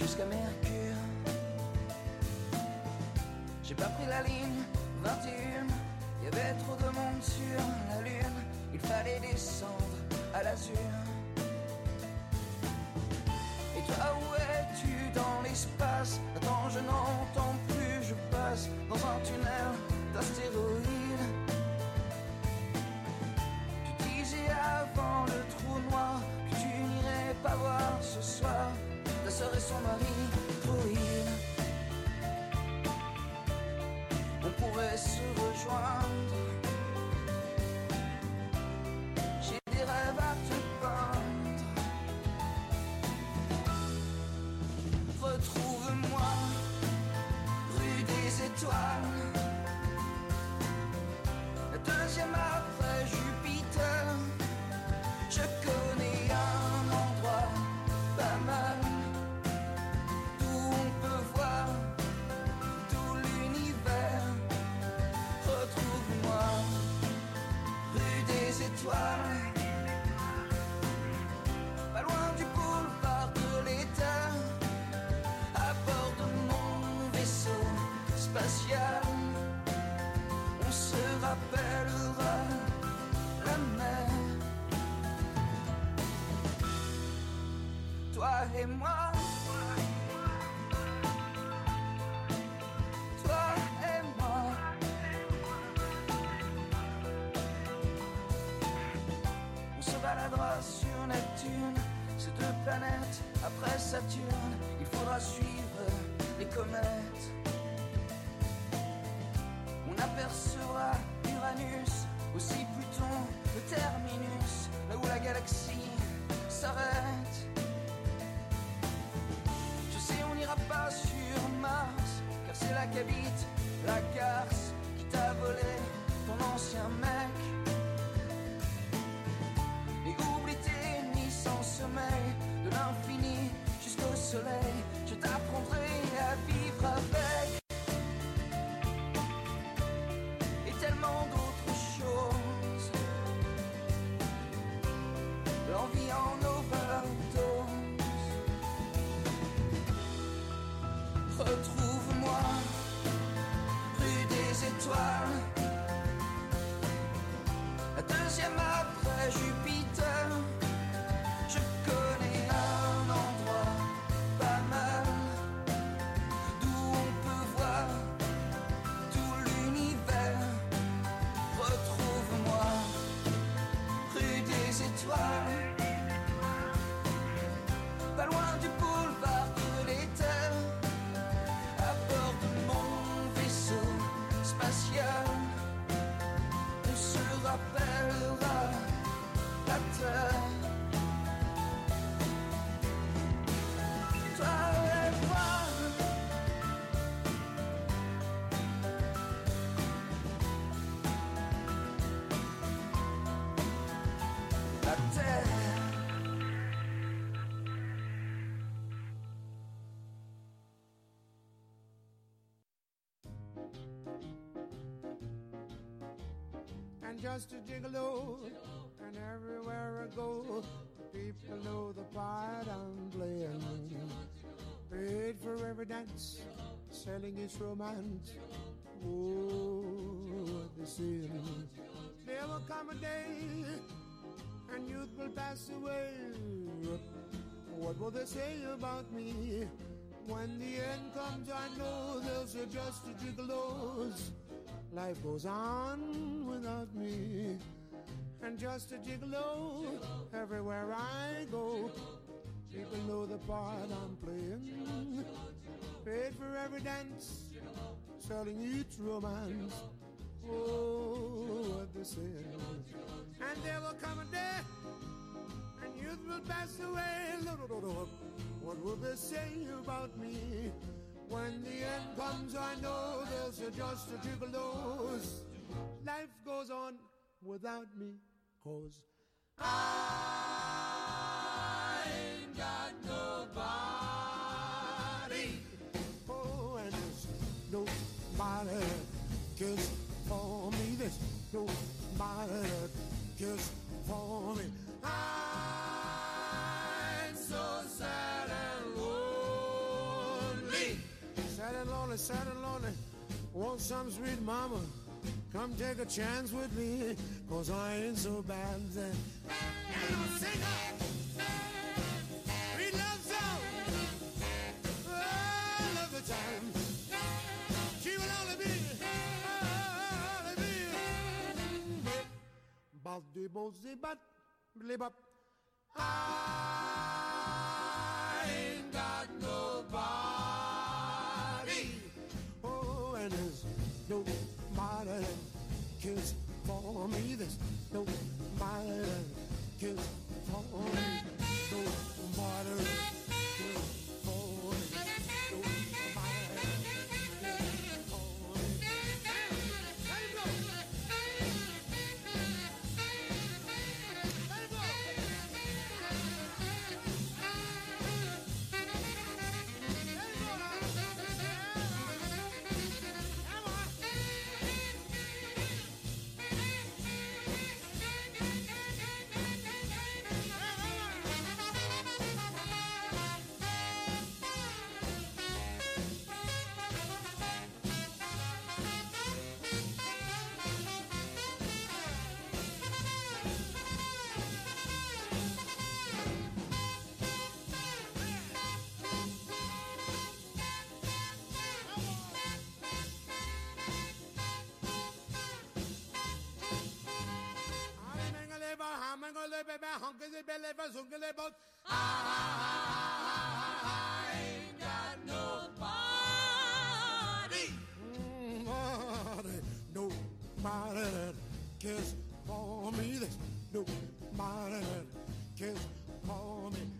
Speaker 9: jusqu'à Mercure. J'ai pas pris la ligne 21, y avait trop de monde sur la lune, il fallait descendre à l'azur. Et toi où es-tu dans l'espace? Attends, je n'entends plus, je passe dans un tunnel d'astéroïdes. Tu disais avant le trou noir que tu n'irais pas voir ce soir ta sœur et son mari droïde. On pourrait se rejoindre. J'ai des rêves à te peindre. Retrouve-moi rue des Étoiles, la deuxième après Jupiter. Je connais un endroit pas mal d'où on peut voir tout l'univers. Retrouve-moi rue des Étoiles, pas loin du boulevard de l'État, à bord de mon vaisseau spatial. On se rappellera la mer, toi et moi, toi et moi. On se baladera sur Neptune, ces deux planètes après Saturne. Il faudra suivre les comètes. On apercevra Uranus, aussi Pluton, le terminus, là où la galaxie s'arrête. Je sais, on n'ira pas sur Mars, car c'est là qu'habite la garce qui t'a volé ton ancien mec. Et oublie tes nuits sans sommeil, de l'infini jusqu'au soleil, je t'apprendrai à vivre avec. Et tellement d'autres choses, l'envie en overdose. Retrouve-moi rue des Étoiles, la deuxième après Jupiter. Je connais un endroit pas mal d'où on peut voir tout l'univers. Retrouve-moi rue des Étoiles, pas loin du boulevard de l'Éther, à bord de mon vaisseau spatial. On se rappellera la Terre. Toi et moi, la Terre.
Speaker 8: And just a gigolo, and everywhere I go, people know the part I'm playing. Paid for every dance, selling its romance. Oh, what they say. There will come a day, and youth will pass away. What will they say about me? When the end comes, I know they'll say just a gigolos. Life goes on without me, and just a gigolo everywhere I go. People know the part I'm playing. Paid for every dance, selling each romance. Oh, what they say. And there will come a day, and youth will pass away. What will they say about me? When the end comes, I know they'll say just a gigolos. Life goes on without me, 'cause I ain't got nobody. Oh, and there's nobody that cares for me. There's nobody that cares for me. I'm so sad and low.
Speaker 10: sad and lonely. Want some sweet mama, come take a chance with me, 'cause I ain't so bad then. And I'll sing up, sweet love song, all of the time. She will only be, Baldy bozy but live up. I ain't got nobody. Oh, and there's nobody that cares for me. There's nobody that cares for me. Nobody that cares for me. Nobody that cares for me. Let him go. Let him go. I ain't got nobody. Nobody that cares for me. There's nobody that cares for me.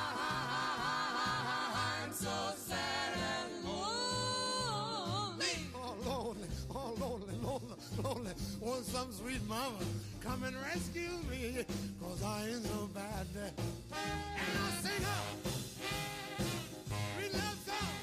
Speaker 10: I'm so sad and lonely. Oh, lonely, oh, lonely, lonely, lonely. Want some sweet mama, come and rescue me, 'cause I ain't so bad. And I'll sing up, sweet love song,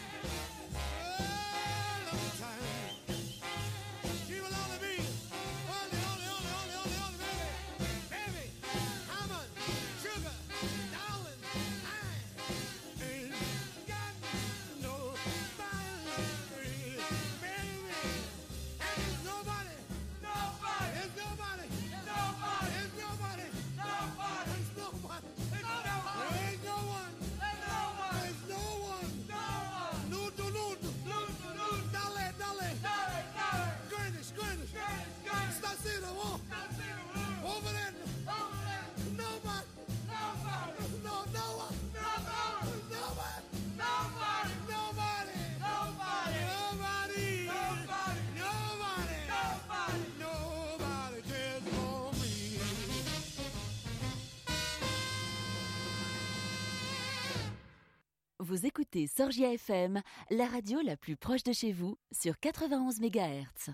Speaker 10: all of the time. She will only be, only, baby. Baby, almond, sugar, darling, I ain't got nobody, baby. And there's nobody, there's nobody, there's nobody, there's nobody, there's nobody. There's no one. There's no one. There's no one. No one. Nudo, nudo. Nudo, nudo. Dale, dale. Dale, dale. Greenwich, Greenwich. Greenwich, Greenwich. Stasino, oh. Stasino, oh. Over there. Over there. Nobody. Nobody. No, no one. No, no one. Nobody. Nobody. Nobody. Nobody. Nobody. Nobody. Nobody. Nobody. Nobody cares for me.
Speaker 1: Vous écoutez Sorgia FM, la radio la plus proche de chez vous, sur 91 MHz.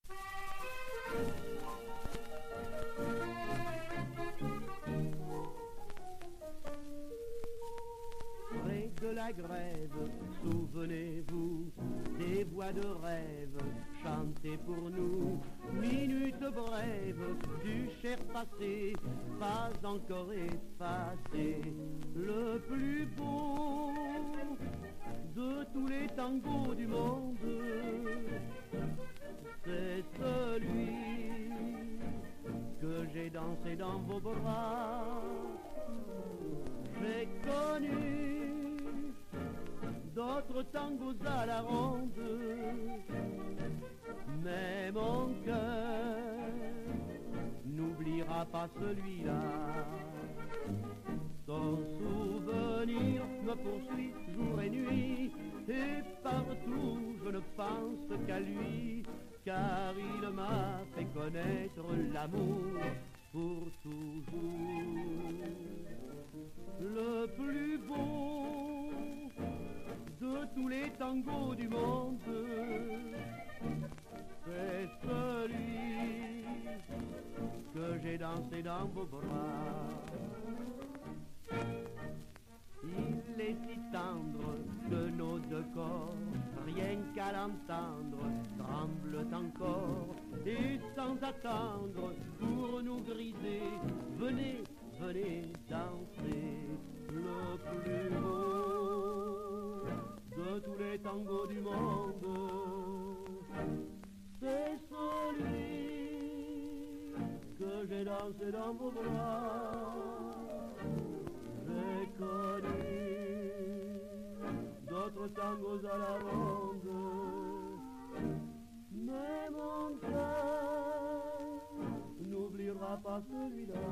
Speaker 11: Près de la grève, souvenez-vous des voix de rêve chantées pour nous. Minute brève du cher passé, pas encore effacé. Le plus beau de tous les tangos du monde, c'est celui que j'ai dansé dans vos bras. J'ai connu d'autres tangos à la ronde, mais mon cœur n'oubliera pas celui-là. Son souvenir me poursuit jour et nuit, et partout je ne pense qu'à lui, car il m'a fait connaître l'amour pour toujours. Le plus beau de tous les tangos du monde, c'est celui que j'ai dansé dans vos bras. Il est si tendre que nos deux corps, rien qu'à l'entendre, tremblent encore. Et sans attendre, pour nous griser, venez, venez danser. Le plus beau de tous les tangos du monde. C'est celui que j'ai dansé dans vos bras. J'ai connu d'autres tangos à la ronde, mais mon cœur n'oubliera pas celui-là.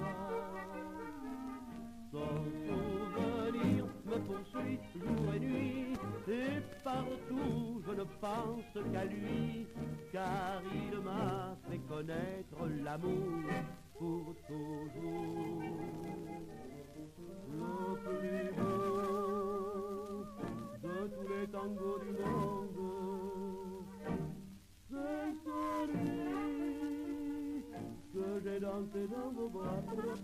Speaker 11: Son souvenir me poursuit jour et nuit, et partout je ne pense qu'à lui, car il m'a fait connaître l'amour pour toujours. Le plus beau de tous les tangos du monde, c'est celui que j'ai dansé dans vos bras.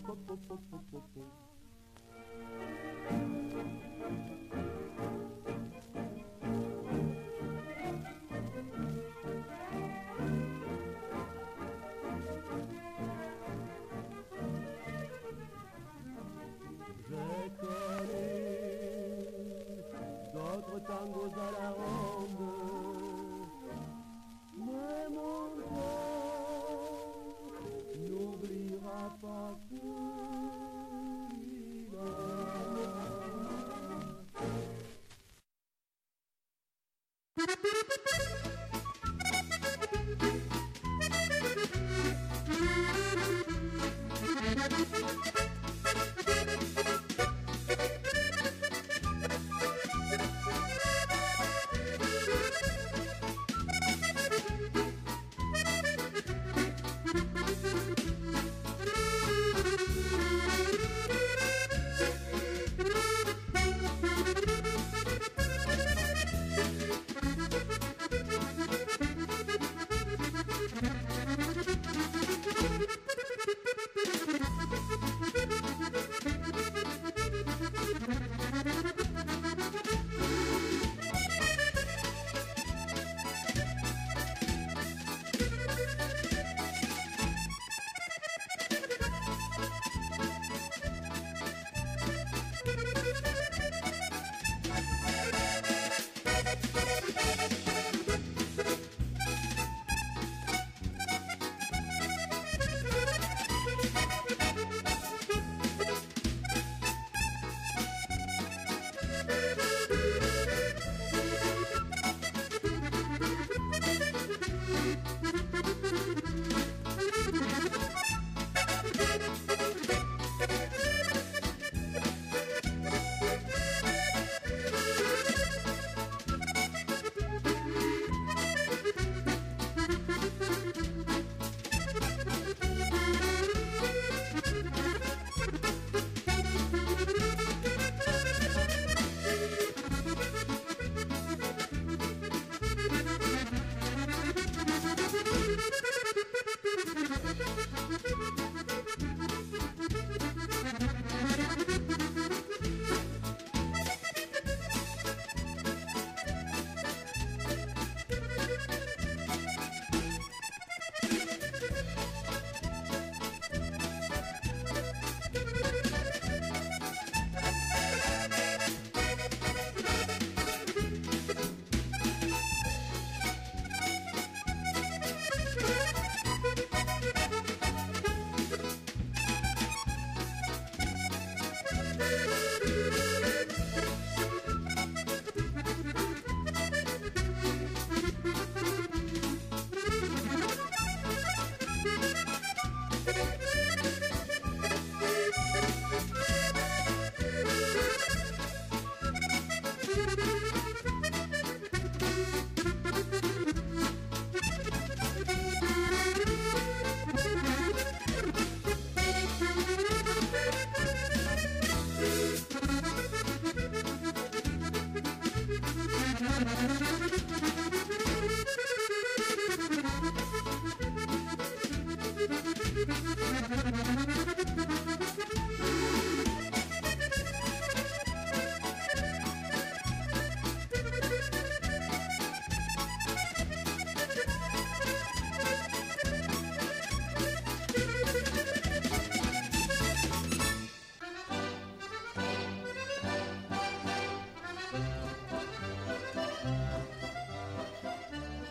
Speaker 11: J'ai connu d'autres tangos à la ronde, mais mon cœur n'oubliera pas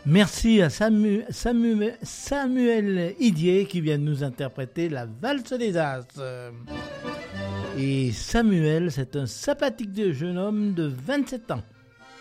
Speaker 2: Merci à Samuel Idier qui vient de nous interpréter la valse des As. Et Samuel, c'est un sympathique de jeune homme de 27 ans.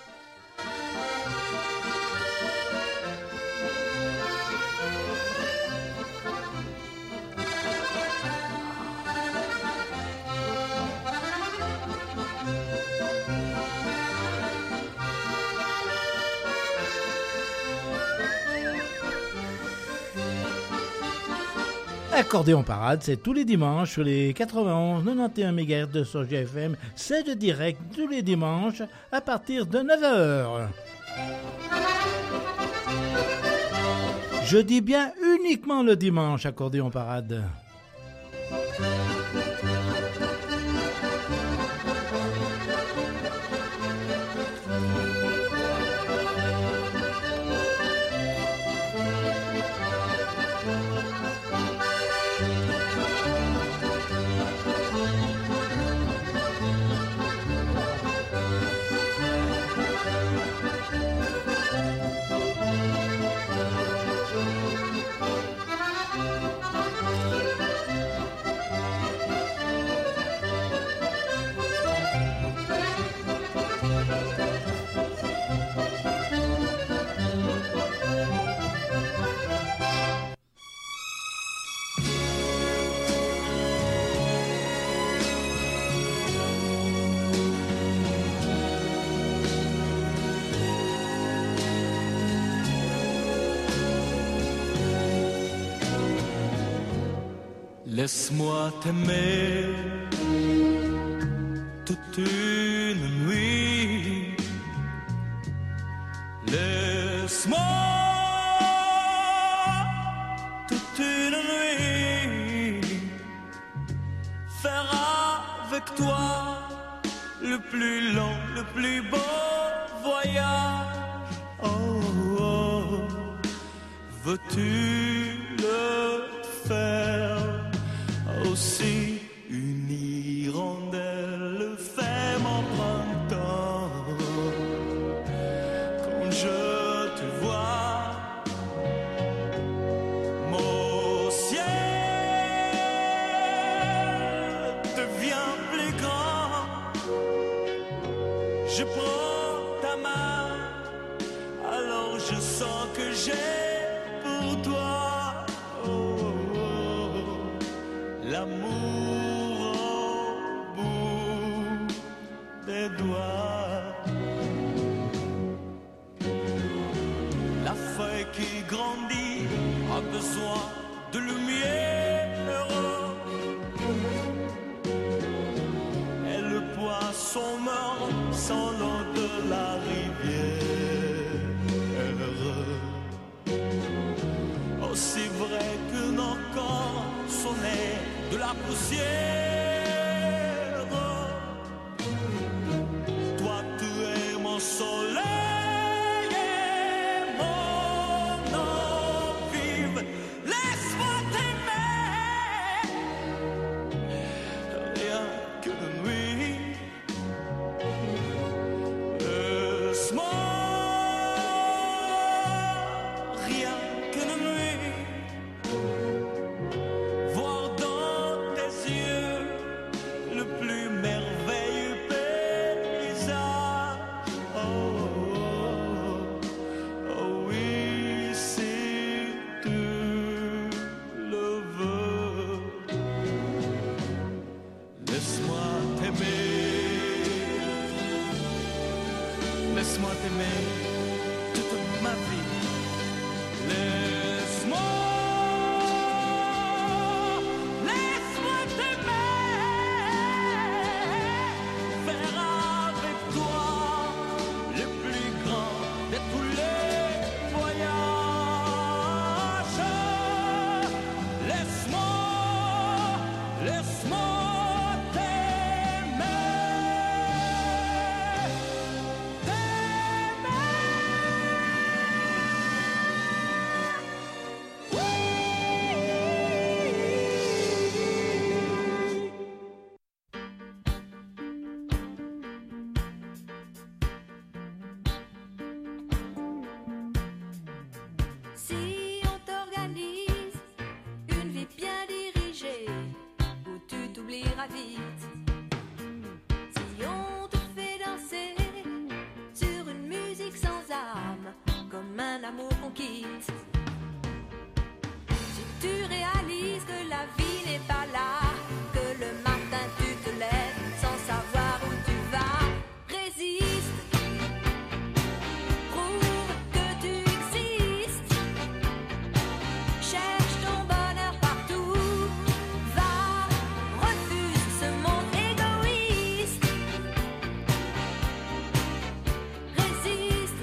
Speaker 2: Accordéon Parade, c'est tous les dimanches sur les 91 91 MHz de Sorgia FM. C'est de direct tous les dimanches à partir de 9h. Je dis bien uniquement le dimanche, Accordéon Parade.
Speaker 12: Laisse-moi t'aimer toute une nuit. Laisse-moi toute une nuit faire avec toi le plus long, le plus beau voyage. Oh, oh. Veux-tu le faire? Aussi une hirondelle fait mon printemps. Quand je te vois, mon ciel devient plus grand. Je prends ta main, alors je sens que j'ai pour toi l'amour au bout des doigts. La feuille qui grandit a besoin de lumière, et le poisson meurt sans l'eau de la rivière. Aussi vrai que nos corps sont nés de la poussière, toi tu es mon soleil et mon eau vive. Laisse-moi t'aimer, rien que de nuit. Laisse-moi rien que de nuit. Laisse-moi t'aimer toute ma vie. Laisse-moi t'aimer, faire avec toi le plus grand de tous les voyages. Laisse-moi t'aimer.
Speaker 6: Si on t'organise une vie bien dirigée, où tu t'oublieras vite. Si on te fait danser sur une musique sans âme, comme un amour qu'on quitte. Si tu réalises que la vie n'est pas là, que le matin tu te lèves sans savoir où tu vas, résiste, prouve que tu existes, cherche ton bonheur partout, va, refuse ce monde égoïste, résiste,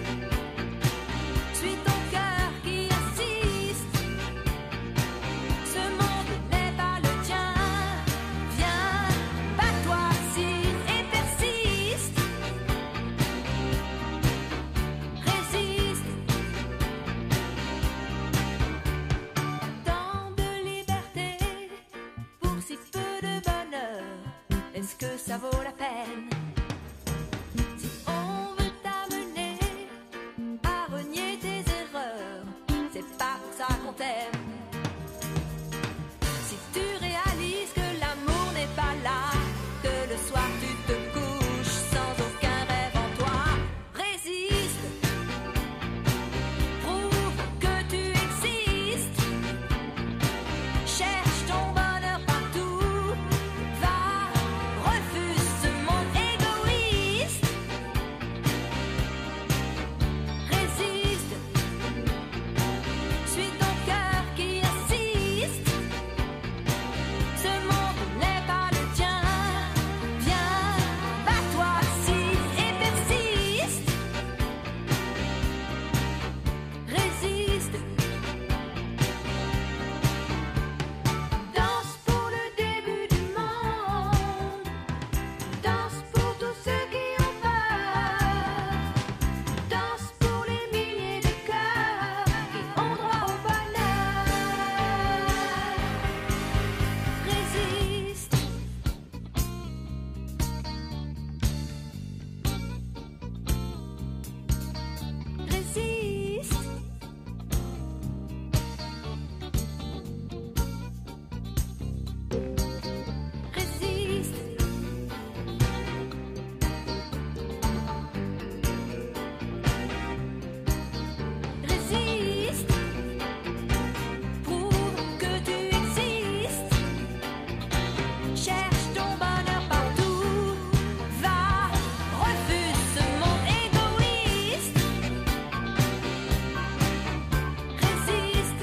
Speaker 6: suis ton cœur qui insiste, ce monde n'est pas le tien, viens, bats-toi, signe et persiste, résiste, tant de liberté pour si peu de bonheur, est-ce que ça vaut la peine? Si on veut t'amener à renier tes erreurs, c'est pas pour ça qu'on t'aime. Si tu réalises que l'amour n'est pas là, que le soir tu te couches sans aucun rêve en toi, résiste, prouve que tu existes, cherche ton bonheur partout, va, refuse ce monde égoïste, résiste, suis ton cœur qui insiste, ce monde n'est pas le tien, viens, bats-toi, signe et persiste, résiste, danse pour le début du monde, danse pour tous ceux qui ont peur, danse pour les milliers de cœurs qui ont droit au bonheur, résiste, résiste, résiste, résiste, prouve que tu existes, cherche ton bonheur partout, va, refuse ce monde égoïste, résiste,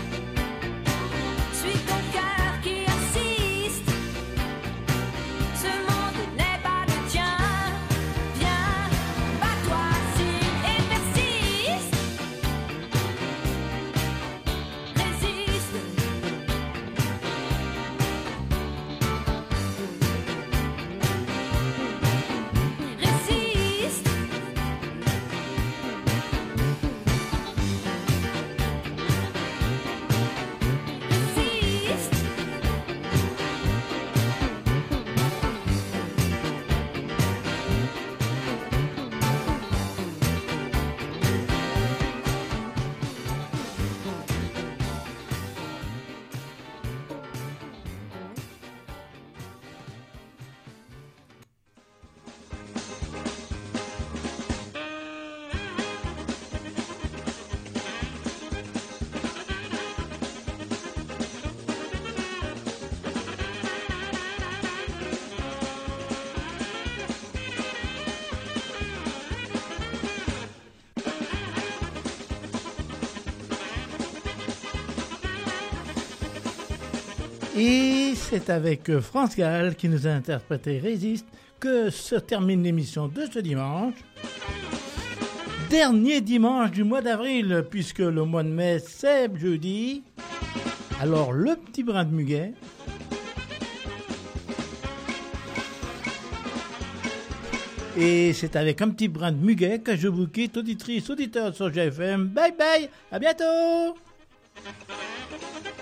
Speaker 6: suis ton cœur qui insiste, ce monde n'est pas le tien, viens, bats-toi, signe et persiste, résiste, résiste, résiste.
Speaker 2: Et c'est avec France Gall qui nous a interprété Résiste que se termine l'émission de ce dimanche. Dernier dimanche du mois d'avril, puisque le mois de mai c'est jeudi. Alors le petit brin de muguet. Et c'est avec un petit brin de muguet que je vous quitte, auditrices, auditeurs sur GFM. Bye bye, à bientôt.